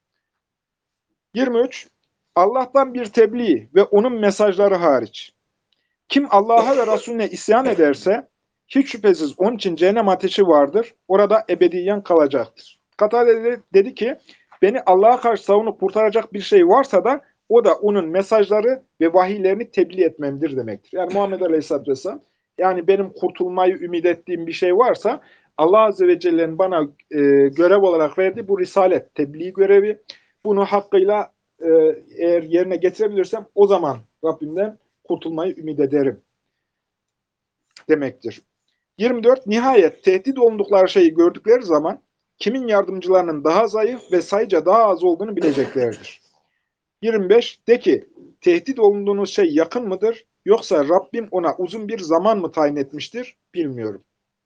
23. Allah'tan bir tebliğ ve onun mesajları hariç. Kim Allah'a ve Resulüne isyan ederse hiç şüphesiz onun için cehennem ateşi vardır. Orada ebediyen kalacaktır. Katade dedi ki beni Allah'a karşı savunup kurtaracak bir şey varsa da o da onun mesajları ve vahiylerini tebliğ etmemdir demektir. Yani Muhammed Aleyhisselatü Vesselam yani benim kurtulmayı ümit ettiğim bir şey varsa Allah Azze ve Celle'nin bana görev olarak verdiği bu risalet, tebliğ görevi. Bunu hakkıyla eğer yerine getirebilirsem o zaman Rabbimden kurtulmayı ümit ederim demektir. 24. Nihayet tehdit olundukları şeyi gördükleri zaman kimin yardımcılarının daha zayıf ve sayıca daha az olduğunu bileceklerdir. 25. De ki tehdit olunduğunuz şey yakın mıdır yoksa Rabbim ona uzun bir zaman mı tayin etmiştir bilmiyorum.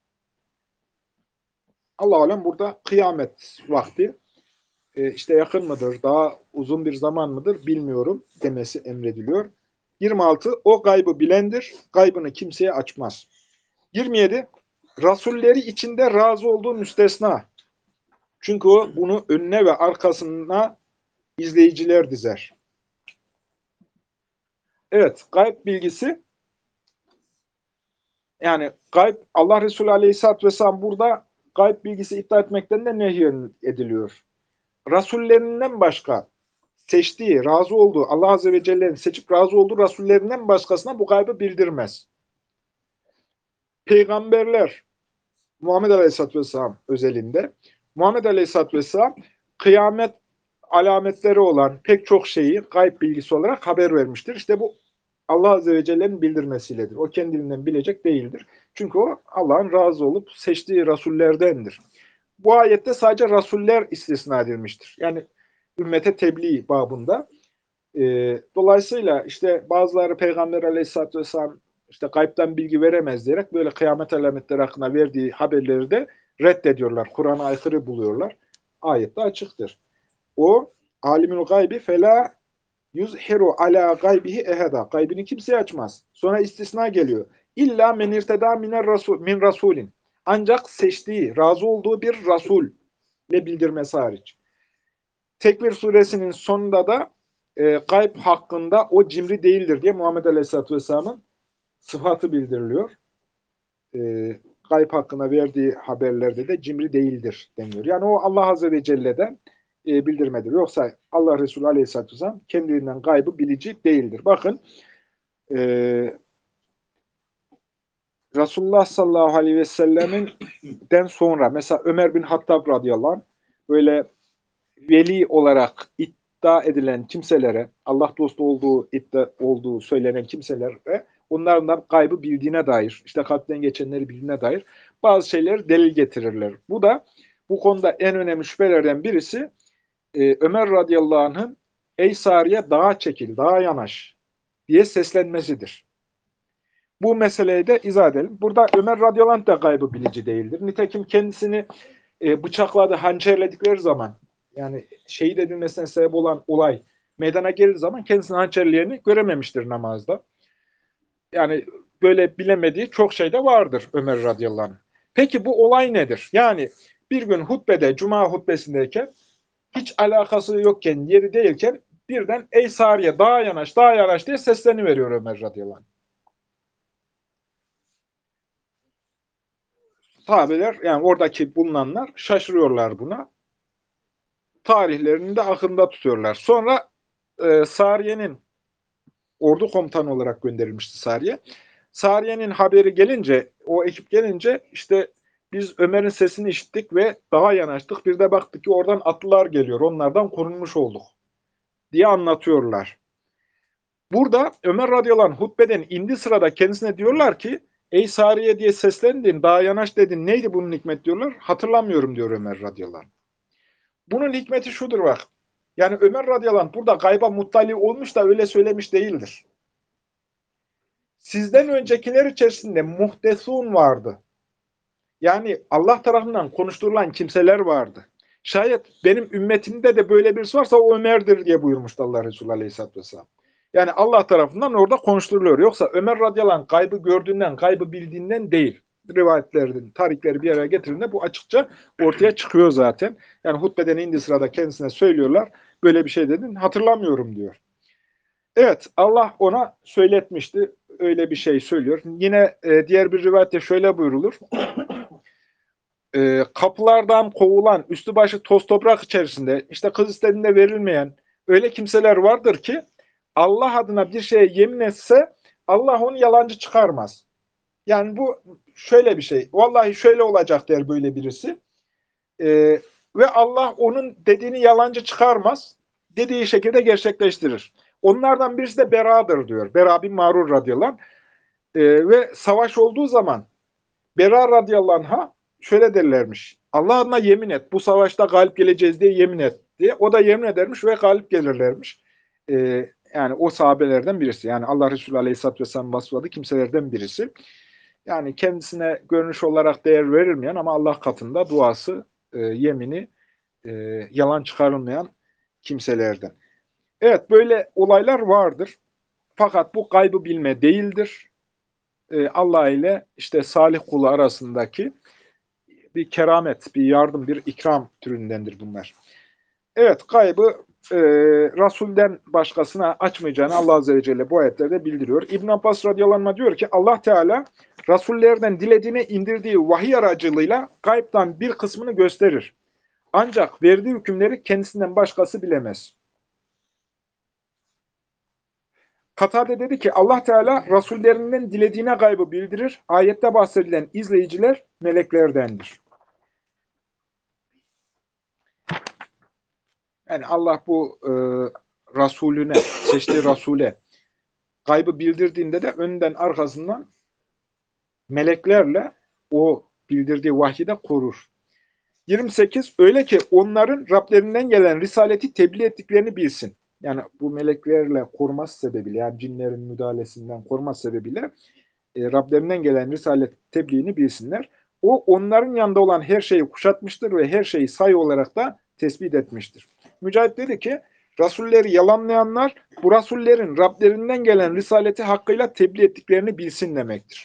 Allah alem burada kıyamet vakti işte yakın mıdır, daha uzun bir zaman mıdır bilmiyorum demesi emrediliyor. 26. O gaybı bilendir, gaybını kimseye açmaz. 27. Rasulleri içinde razı olduğu müstesna. Çünkü o bunu önüne ve arkasına izleyiciler dizer. Evet, gayb bilgisi yani gayb Allah Resulü Aleyhisselatü Vesselam burada gayb bilgisi iddia etmekten de nehy ediliyor. Rasullerinden başka seçtiği, razı olduğu, Allah Azze ve Celle'nin seçip razı olduğu rasullerinden başkasına bu gaybı bildirmez. Peygamberler, Muhammed Aleyhisselatü Vesselam özelinde, Muhammed Aleyhisselatü Vesselam kıyamet alametleri olan pek çok şeyi gayb bilgisi olarak haber vermiştir. İşte bu Allah Azze ve Celle'nin bildirmesiyledir. O kendiliğinden bilecek değildir. Çünkü o Allah'ın razı olup seçtiği rasullerdendir. Bu ayette sadece rasuller istisna edilmiştir. Yani ümmete tebliğ babında. Dolayısıyla işte bazıları Peygamber Aleyhisselatü Vesselam işte gaybden bilgi veremez diyerek böyle kıyamet alametleri hakkında verdiği haberleri de reddediyorlar. Kur'an'a aykırı buluyorlar. Ayette açıktır. O alimul gaybi fela yuzhiru ala gaybihi eheda. Gaybini kimseye açmaz. Sonra istisna geliyor. İlla men irteda min rasulin. Ancak seçtiği, razı olduğu bir rasul ile bildirmesi hariç. Tekvir suresinin sonunda da gayb hakkında o cimri değildir diye Muhammed Aleyhisselatü Vesselam'ın sıfatı bildiriliyor. E, Gayb hakkında verdiği haberlerde de cimri değildir deniyor. Yani o Allah Azze ve Celle'den bildirmedir. Yoksa Allah Resulü Aleyhisselatü Vesselam kendiliğinden gaybı bilici değildir. Bakın Resulullah sallallahu aleyhi ve sellemin den sonra mesela Ömer bin Hattab radıyallahu anh böyle veli olarak iddia edilen kimselere, Allah dostu olduğu söylenen kimselere onların gaybı bildiğine dair, işte kalpten geçenleri bildiğine dair bazı şeyleri delil getirirler. Bu da bu konuda en önemli şüphelerden birisi Ömer radıyallahu anh'ın ey Sariye dağa çekil, dağa yanaş diye seslenmesidir. Bu meseleyi de izah edelim. Burada Ömer radıyallahu anh da gaybı bilici değildir. Nitekim kendisini bıçakladı, hançerledikleri zaman yani şehit edilmesine sebep olan olay meydana geldiği zaman kendisinin hançerleyeni görememiştir namazda. Yani böyle bilemediği çok şey de vardır Ömer radıyallahu anh. Peki bu olay nedir? Yani bir gün hutbede, cuma hutbesindeyken hiç alakası yokken, yeri değilken birden ey Sariye dağa yanaş, dağa yanaş diye sesleniveriyor Ömer radıyallahu anh. Sahabeler yani oradaki bulunanlar şaşırıyorlar buna. Tarihlerini de aklında tutuyorlar. Sonra Sariye'nin ordu komutanı olarak gönderilmişti Sariye. Sariye'nin haberi gelince, o ekip gelince işte biz Ömer'in sesini işittik ve dağa yanaştık. Bir de baktık ki oradan atlılar geliyor. Onlardan korunmuş olduk diye anlatıyorlar. Burada Ömer radıyallahu anh hutbeden indi sırada kendisine diyorlar ki Ey Sariye diye seslendin, daha yanaş dedin. Neydi bunun hikmet diyorlar. Hatırlamıyorum diyor Ömer radıyallahu anh. Bunun hikmeti şudur bak. Yani Ömer radıyallahu anh burada gayba muttali olmuş da öyle söylemiş değildir. Sizden öncekiler içerisinde muhtesun vardı. Yani Allah tarafından konuşturulan kimseler vardı. Şayet benim ümmetimde de böyle birisi varsa o Ömer'dir diye buyurmuştu Allah Resulü Aleyhisselatü Vesselam. Yani Allah tarafından orada konuşturuluyor. Yoksa Ömer radıyallahu anh kaybı gördüğünden, kaybı bildiğinden değil. Rivayetlerin, tarihleri bir araya getirdiğinde bu açıkça ortaya çıkıyor zaten. Yani hutbeden indiği sırada kendisine söylüyorlar. Böyle bir şey dedin, hatırlamıyorum diyor. Evet, Allah ona söyletmişti. Öyle bir şey söylüyor. Yine diğer bir rivayette şöyle buyrulur. Kapılardan kovulan, üstü başı toz toprak içerisinde, işte kız istediğinde verilmeyen öyle kimseler vardır ki Allah adına bir şeye yemin etse Allah onu yalancı çıkarmaz. Yani bu şöyle bir şey. Vallahi şöyle olacak der böyle birisi. Ve Allah onun dediğini yalancı çıkarmaz. Dediği şekilde gerçekleştirir. Onlardan birisi de Bera'dır diyor. Bera bin Marur radıyallahu anh. Ve savaş olduğu zaman Bera radıyallahu anh'a şöyle derlermiş. Allah adına yemin et. Bu savaşta galip geleceğiz diye yemin et diye. O da yemin edermiş ve galip gelirlermiş. Yani o sahabelerden birisi. Yani Allah Resulü Aleyhisselatü Vesselam vasıfladığı kimselerden birisi. Yani kendisine görünüş olarak değer verilmeyen ama Allah katında duası, yemini yalan çıkarılmayan kimselerden. Evet, böyle olaylar vardır. Fakat bu gaybı bilme değildir. Allah ile işte salih kulu arasındaki bir keramet, bir yardım, bir ikram türündendir bunlar. Evet, gaybı Resul'den başkasına açmayacağını Allah Azze ve Celle bu ayetlerde bildiriyor. İbn Abbas radıyallahu anh diyor ki Allah Teala Resullerden dilediğine indirdiği vahiy aracılığıyla gaybtan bir kısmını gösterir. Ancak verdiği hükümleri kendisinden başkası bilemez. Katade dedi ki Allah Teala Resullerinden dilediğine gaybı bildirir. Ayette bahsedilen izleyiciler meleklerdendir. Yani Allah bu Resulüne, seçtiği Resul'e gaybı bildirdiğinde de önden arkasından meleklerle o bildirdiği vahyi de korur. 28. Öyle ki onların Rablerinden gelen risaleti tebliğ ettiklerini bilsin. Yani bu meleklerle koruması sebebiyle, yani cinlerin müdahalesinden koruması sebebiyle Rablerinden gelen risalet tebliğini bilsinler. O onların yanında olan her şeyi kuşatmıştır ve her şeyi sayı olarak da tespit etmiştir. Mücahit dedi ki Rasulleri yalanlayanlar bu Rasullerin Rablerinden gelen risaleti hakkıyla tebliğ ettiklerini bilsin demektir.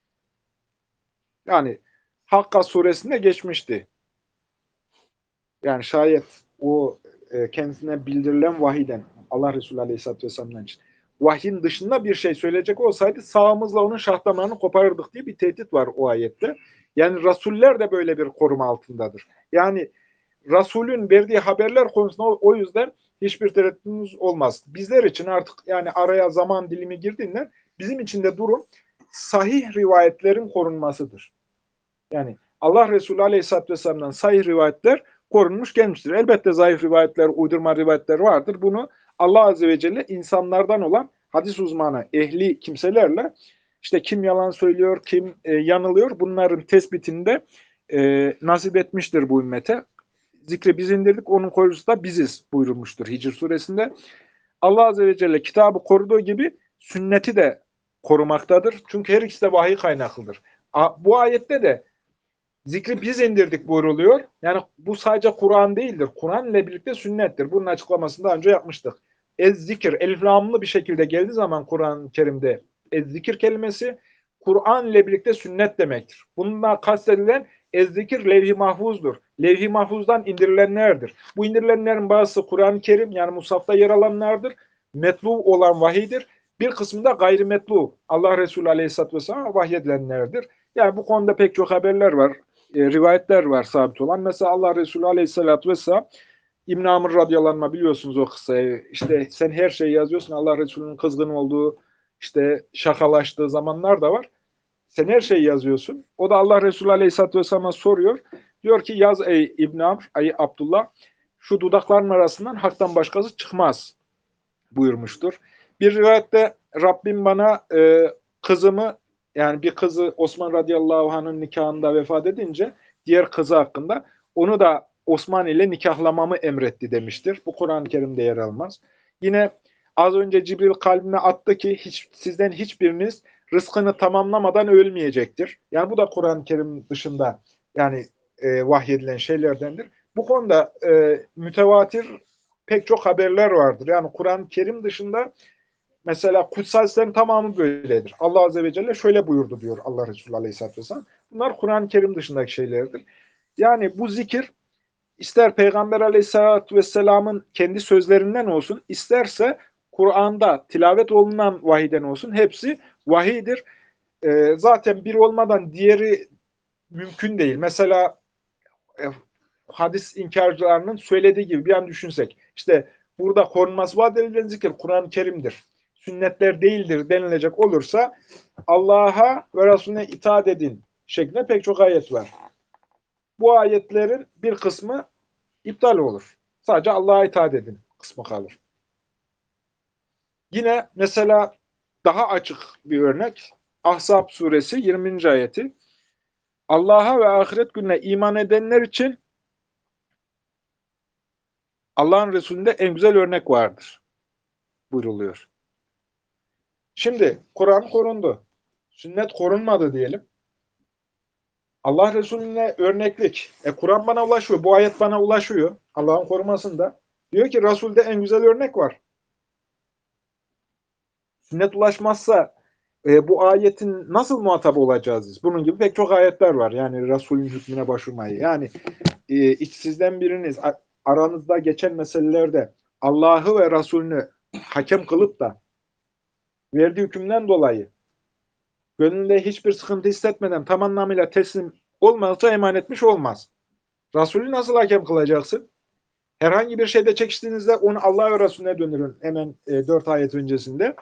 Yani Hakka suresinde geçmişti. Yani şayet o kendisine bildirilen vahiden Allah Resulü Aleyhisselatü Vesselam'dan için vahyin dışında bir şey söyleyecek olsaydı sağımızla onun şah damarını koparırdık diye bir tehdit var o ayette. Yani Rasuller de böyle bir koruma altındadır. Yani Resulün verdiği haberler konusunda o yüzden hiçbir tereddütümüz olmaz. Bizler için artık yani araya zaman dilimi girdiğinden bizim için de durum sahih rivayetlerin korunmasıdır. Yani Allah Resulü Aleyhisselatü Vesselam'dan sahih rivayetler korunmuş gelmiştir. Elbette zayıf rivayetler, uydurma rivayetler vardır. Bunu Allah Azze ve Celle insanlardan olan hadis uzmanı, ehli kimselerle işte kim yalan söylüyor, kim yanılıyor bunların tespitinde nasip etmiştir bu ümmete. Zikri biz indirdik, onun koruyucusu da biziz buyurulmuştur Hicr suresinde. Allah Azze ve Celle kitabı koruduğu gibi sünneti de korumaktadır. Çünkü her ikisi de vahiy kaynaklıdır. Bu ayette de zikri biz indirdik buyruluyor. Yani bu sadece Kur'an değildir. Kur'an ile birlikte sünnettir. Bunun açıklamasını daha önce yapmıştık. Ez-zikir, elif-lamlı bir şekilde geldiği zaman Kur'an-ı Kerim'de ez-zikir kelimesi Kur'an ile birlikte sünnet demektir. Bununla kastedilen ez-zikir levh-i mahfuzdur. Levh-i mahfuzdan indirilenlerdir. Bu indirilenlerin bazısı Kur'an-ı Kerim yani Musaf'ta yer alanlardır. Metlu olan vahiydir. Bir kısmı da gayrimetlu. Allah Resulü Aleyhisselatü Vesselam'a vahyedilenlerdir. Yani bu konuda pek çok haberler var. Rivayetler var sabit olan. Mesela Allah Resulü Aleyhisselatü Vesselam İbn Amr radıyallahu anh biliyorsunuz o kıssayı. İşte sen her şeyi yazıyorsun. Allah Resulü'nün kızgın olduğu, işte şakalaştığı zamanlar da var. Sen her şeyi yazıyorsun. O da Allah Resulü Aleyhisselatü Vesselam'a soruyor. Diyor ki yaz ey İbn Amr, ey Abdullah şu dudakların arasından haktan başkası çıkmaz buyurmuştur. Bir rivayette Rabbim bana kızımı yani bir kızı Osman radıyallahu anh'ın nikahında vefat edince diğer kızı hakkında onu da Osman ile nikahlamamı emretti demiştir. Bu Kur'an-ı Kerim'de yer almaz. Yine az önce Cibril kalbime attı ki sizden hiçbiriniz rızkını tamamlamadan ölmeyecektir. Yani bu da Kur'an-ı Kerim dışında yani vahyedilen şeylerdendir. Bu konuda mütevatir pek çok haberler vardır. Yani Kur'an-ı Kerim dışında mesela kutsal hadislerin tamamı böyledir. Allah Azze ve Celle şöyle buyurdu diyor Allah Resulü Aleyhisselatü Vesselam. Bunlar Kur'an-ı Kerim dışındaki şeylerdir. Yani bu zikir ister Peygamber Aleyhisselatü Vesselam'ın kendi sözlerinden olsun, isterse Kur'an'da tilavet olunan vahiden olsun, hepsi vahiydir. Zaten bir olmadan diğeri mümkün değil. Mesela hadis inkarcılarının söylediği gibi bir an düşünsek. İşte burada korunması vaat edilen zikir Kur'an-ı Kerim'dir. Sünnetler değildir denilecek olursa Allah'a ve Resulüne itaat edin şeklinde pek çok ayet var. Bu ayetlerin bir kısmı iptal olur. Sadece Allah'a itaat edin kısmı kalır. Yine mesela daha açık bir örnek Ahzab suresi 20. ayeti. Allah'a ve ahiret gününe iman edenler için Allah'ın Resulü'nde en güzel örnek vardır buyruluyor. Şimdi Kur'an korundu. Sünnet korunmadı diyelim. Allah Resulüne örneklik. Kur'an bana ulaşıyor. Bu ayet bana ulaşıyor. Allah'ın korumasında. Diyor ki Resul'de en güzel örnek var. Sünnet ulaşmazsa bu ayetin nasıl muhatap olacağız biz? Bunun gibi pek çok ayetler var. Yani Resul'ün hükmüne başvurmayı. Yani sizden biriniz aranızda geçen meselelerde Allah'ı ve Resulünü hakem kılıp da verdiği hükümden dolayı gönlünde hiçbir sıkıntı hissetmeden tam anlamıyla teslim olmazsa eman etmiş olmaz. Resulü nasıl hakem kılacaksın? Herhangi bir şeyde çekiştiğinizde onu Allah ve Resulüne döndürün. Hemen 4 ayet öncesinde.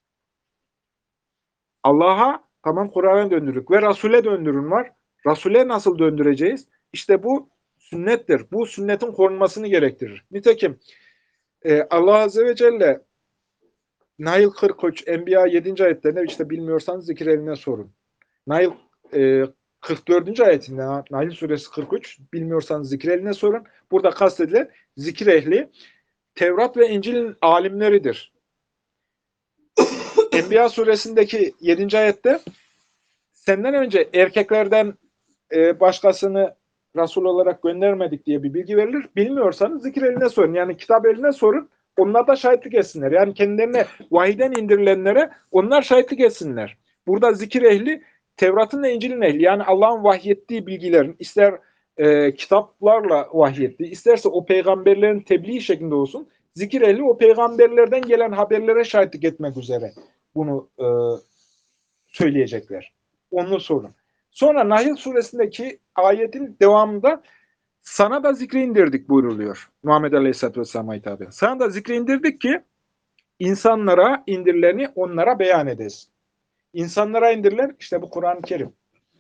Allah'a tamam Kur'an'a döndürük ve Resul'e döndürün var. Resul'e nasıl döndüreceğiz? İşte bu sünnettir. Bu sünnetin korunmasını gerektirir. Nitekim Allah Azze ve Celle Nail 43, Enbiya 7. ayetlerinde işte bilmiyorsanız zikir eline sorun. Nail 44. ayetinde Nail suresi 43 bilmiyorsanız zikir eline sorun. Burada kastedilen zikir ehli Tevrat ve İncil'in alimleridir. Enbiya suresindeki 7. ayette senden önce erkeklerden başkasını Resul olarak göndermedik diye bir bilgi verilir. Bilmiyorsanız zikir eline sorun. Yani kitap eline sorun. Onlar da şahitlik etsinler. Yani kendilerine vahiden indirilenlere onlar şahitlik etsinler. Burada zikir ehli Tevrat'ın ve İncil'in ehli. Yani Allah'ın vahyettiği bilgilerin ister kitaplarla vahyettiği, isterse o peygamberlerin tebliği şeklinde olsun. Zikir ehli o peygamberlerden gelen haberlere şahitlik etmek üzere bunu söyleyecekler. Onu sorun. Sonra Nahl suresindeki ayetin devamında sana da zikri indirdik buyruluyor. Muhammed Aleyhisselatü Vesselam'a hitaben. Sana da zikri indirdik ki insanlara indirileni onlara beyan edesin. İnsanlara indirilen işte bu Kur'an-ı Kerim.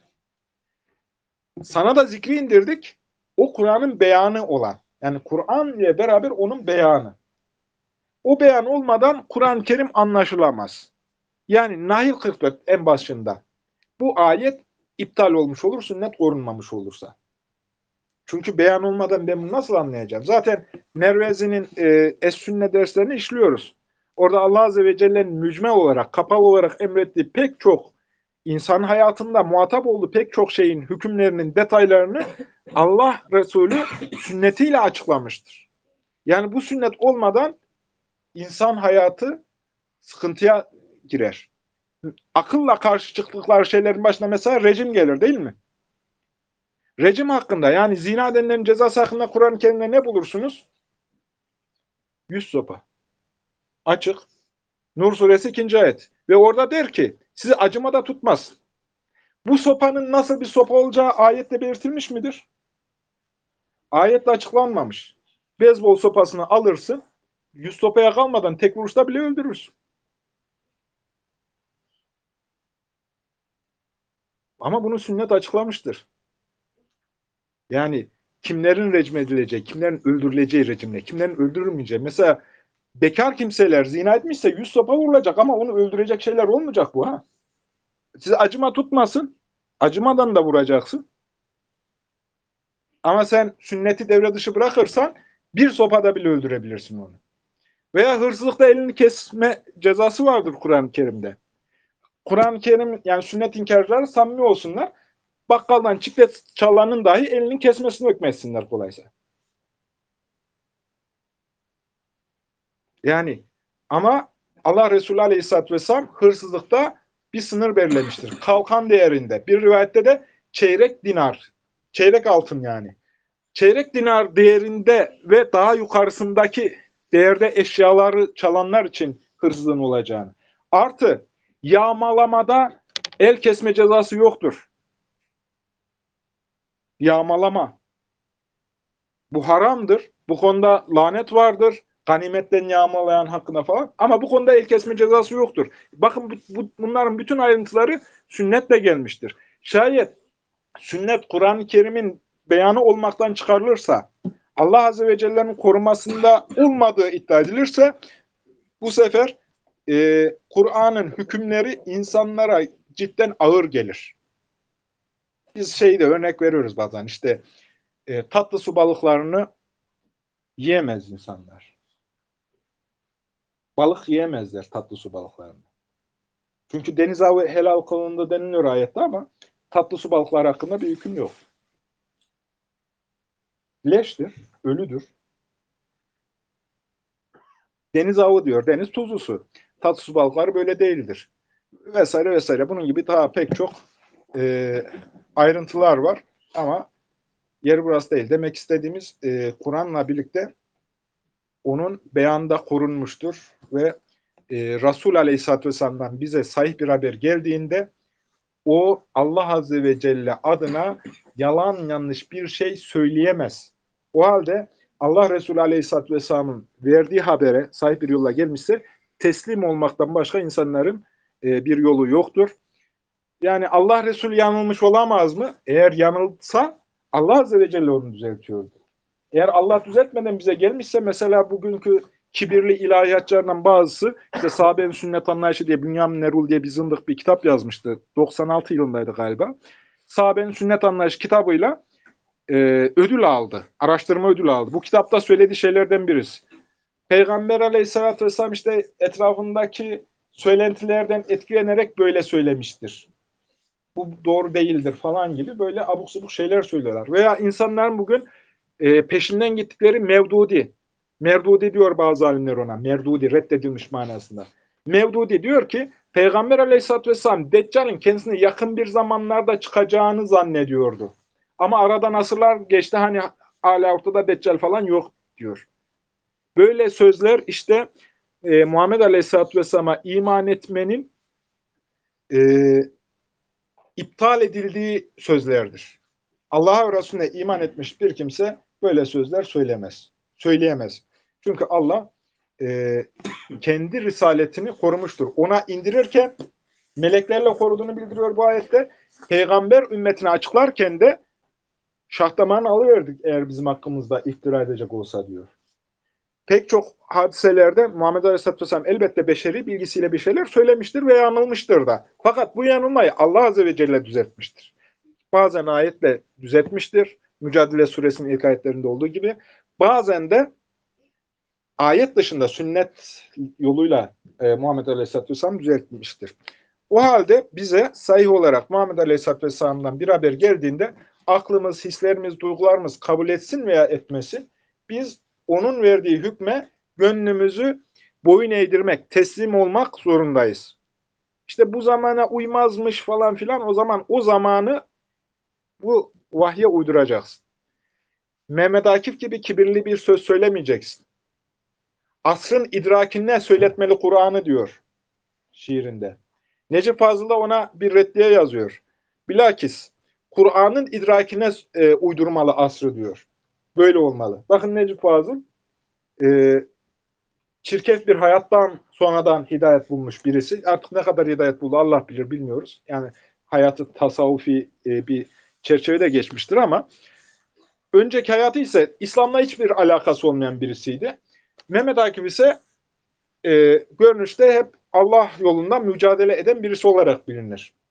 Sana da zikri indirdik o Kur'an'ın beyanı olan. Yani Kur'an ile beraber onun beyanı. O beyan olmadan Kur'an-ı Kerim anlaşılamaz. Yani Nahl 44 en başında. Bu ayet iptal olmuş olur, sünnet korunmamış olursa. Çünkü beyan olmadan ben bunu nasıl anlayacağım? Zaten Mervezi'nin Es-Sünne derslerini işliyoruz. Orada Allah Azze ve Celle'nin mücme olarak, kapalı olarak emrettiği pek çok insan hayatında muhatap olduğu pek çok şeyin hükümlerinin detaylarını Allah Resulü sünnetiyle açıklamıştır. Yani bu sünnet olmadan insan hayatı sıkıntıya girer. Akılla karşı çıktıkları şeylerin başına mesela rejim gelir değil mi? Rejim hakkında yani zina denilen cezası hakkında Kur'an-ı Kerim'de ne bulursunuz? 100 sopa. Açık. Nur suresi 2. ayet. Ve orada der ki sizi acımada tutmaz. Bu sopanın nasıl bir sopa olacağı ayette belirtilmiş midir? Ayette açıklanmamış. Beyzbol sopasını alırsın, 100 sopaya kalmadan tek vuruşta bile öldürürsün. Ama bunu sünnet açıklamıştır. Yani kimlerin rejim edileceği, kimlerin öldürüleceği rejimle, kimlerin öldürülmeyeceği. Mesela bekar kimseler zina etmişse 100 sopa vurulacak ama onu öldürecek şeyler olmayacak bu ha. Size acıma tutmasın. Acımadan da vuracaksın. Ama sen sünneti devre dışı bırakırsan bir sopada bile öldürebilirsin onu. Veya hırsızlıkta elini kesme cezası vardır Kur'an-ı Kerim'de. Kur'an-ı Kerim yani sünnet inkarcıları samimi olsunlar. Bakkaldan çiklet çalanın dahi elinin kesmesini hükmetsinler kolaysa. Yani ama Allah Resulü Aleyhisselatü Vesselam hırsızlıkta bir sınır belirlemiştir. Kalkan değerinde. Bir rivayette de çeyrek dinar. Çeyrek altın yani. Çeyrek dinar değerinde ve daha yukarısındaki değerde eşyaları çalanlar için hırsızlığın olacağını. Artı yağmalamada el kesme cezası yoktur. Yağmalama. Bu haramdır. Bu konuda lanet vardır. Ganimetten yağmalayan hakkında falan. Ama bu konuda el kesme cezası yoktur. Bakın bunların bütün ayrıntıları sünnetle gelmiştir. Şayet sünnet Kur'an-ı Kerim'in beyanı olmaktan çıkarılırsa, Allah Azze ve Celle'nin korumasında olmadığı iddia edilirse, bu sefer Kur'an'ın hükümleri insanlara cidden ağır gelir. Biz şeyde örnek veriyoruz bazen işte tatlı su balıklarını yiyemez insanlar. Balık yiyemezler tatlı su balıklarını. Çünkü deniz avı helal kılındı deniliyor ayette ama tatlı su balıkları hakkında bir hüküm yok. Leştir, ölüdür. Deniz avı diyor, deniz tuzlu su. Tatlı su balıkları böyle değildir. Vesaire vesaire. Bunun gibi daha pek çok ayrıntılar var ama yeri burası değil. Demek istediğimiz Kur'an'la birlikte onun beyanda korunmuştur ve Resul Aleyhisselatü Vesselam'dan bize sahih bir haber geldiğinde o Allah Azze ve Celle adına yalan yanlış bir şey söyleyemez. O halde Allah Resulü Aleyhisselatü Vesselam'ın verdiği habere sahip bir yolla gelmişse teslim olmaktan başka insanların bir yolu yoktur. Yani Allah Resulü yanılmış olamaz mı? Eğer yanılsa Allah Azze ve Celle onu düzeltiyordu. Eğer Allah düzeltmeden bize gelmişse mesela bugünkü kibirli ilahiyatçılarından bazısı işte sahabenin sünnet anlayışı diye Bünyamin Nerul diye bir zındık bir kitap yazmıştı. 96 yılındaydı galiba. Sahabenin sünnet anlayışı kitabıyla e, ödül aldı. Araştırma ödülü aldı. Bu kitapta söylediği şeylerden birisi. Peygamber Aleyhisselatü Vesselam işte etrafındaki söylentilerden etkilenerek böyle söylemiştir. Bu doğru değildir falan gibi böyle abuk sabuk şeyler söylüyorlar. Veya insanların bugün peşinden gittikleri Mevdudi. Mevdudi diyor bazı alimler ona. Mevdudi reddedilmiş manasında. Mevdudi diyor ki Peygamber Aleyhisselatü Vesselam Deccal'in kendisine yakın bir zamanlarda çıkacağını zannediyordu. Ama aradan asırlar geçti hani hala ortada Deccal falan yok diyor. Böyle sözler işte Muhammed Aleyhisselatü Vesselam'a iman etmenin e, iptal edildiği sözlerdir. Allah'a ve Resulüne iman etmiş bir kimse böyle sözler söylemez. Söyleyemez. Çünkü Allah kendi risaletini korumuştur. Ona indirirken meleklerle koruduğunu bildiriyor bu ayette. Peygamber ümmetine açıklarken de şah damarını alıverdik eğer bizim hakkımızda iftira edecek olsa diyor. Pek çok hadiselerde Muhammed Aleyhisselatü Vesselam elbette beşeri bilgisiyle bir şeyler söylemiştir ve yanılmıştır da. Fakat bu yanılmayı Allah Azze ve Celle düzeltmiştir. Bazen ayetle düzeltmiştir. Mücadele Suresinin ilk ayetlerinde olduğu gibi. Bazen de ayet dışında sünnet yoluyla Muhammed Aleyhisselatü Vesselam düzeltmiştir. O halde bize sahih olarak Muhammed Aleyhisselatü Vesselam'dan bir haber geldiğinde aklımız, hislerimiz, duygularımız kabul etsin veya etmesin, biz onun verdiği hükme gönlümüzü boyun eğdirmek, teslim olmak zorundayız. İşte bu zamana uymazmış falan filan, o zaman o zamanı bu vahye uyduracaksın. Mehmet Akif gibi kibirli bir söz söylemeyeceksin. Asrın idrakine söyletmeli Kur'an'ı diyor şiirinde. Necip Fazıl da ona bir reddiye yazıyor. Bilakis Kur'an'ın idrakine uydurmalı asrı diyor. Böyle olmalı. Bakın Necip Fazıl e, çirkef bir hayattan sonradan hidayet bulmuş birisi. Artık ne kadar hidayet buldu Allah bilir bilmiyoruz. Yani hayatı tasavvufi bir çerçevede geçmiştir ama önceki hayatı ise İslam'la hiçbir alakası olmayan birisiydi. Mehmet Akif ise görünüşte hep Allah yolunda mücadele eden birisi olarak bilinir.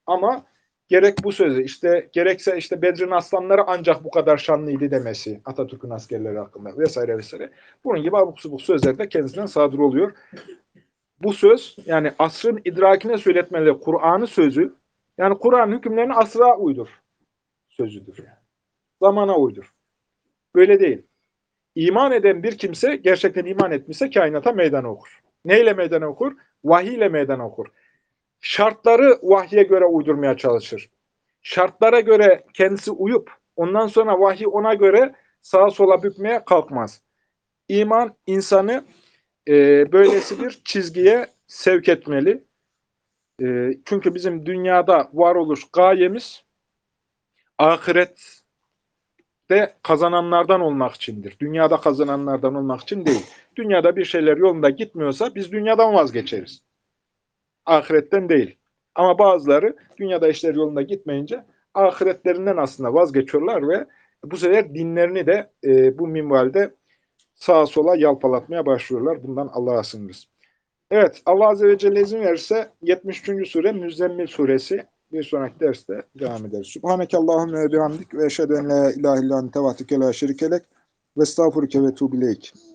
Ama gerek bu sözü, işte gerekse işte Bedir'in aslanları ancak bu kadar şanlıydı demesi Atatürk'ün askerleri hakkında vesaire vesaire. Bunun gibi abuk subuk sözler de kendisinden sadır oluyor. Bu söz yani asrın idrakine söyletmeleri Kur'an'ın sözü, yani Kur'an'ın hükümlerini asra uydur sözüdür. Yani. Zamana uydur. Böyle değil. İman eden bir kimse gerçekten iman etmişse kainata meydan okur. Neyle meydan okur? Vahiy ile meydan okur. Şartları vahye göre uydurmaya çalışır. Şartlara göre kendisi uyup ondan sonra vahiy ona göre sağa sola bükmeye kalkmaz. İman insanı böylesi bir çizgiye sevk etmeli. Çünkü bizim dünyada varoluş gayemiz ahirette kazananlardan olmak içindir. Dünyada kazananlardan olmak için değil. Dünyada bir şeyler yolunda gitmiyorsa biz dünyadan vazgeçeriz. Ahiretten değil. Ama bazıları dünyada işler yolunda gitmeyince ahiretlerinden aslında vazgeçiyorlar ve bu sefer dinlerini de bu minvalde sağa sola yalpalatmaya başlıyorlar. Bundan Allah'a sığınırız. Evet, Allah Azze ve Celle izin verirse 73. sure Müzzemmil suresi bir sonraki derste devam ederiz. Subhaneke Allahümme ve bihamdik ve eşhedü en la ilahe illa ente vahdike la şerikelek ve estağfurüke ve tuğbileyk.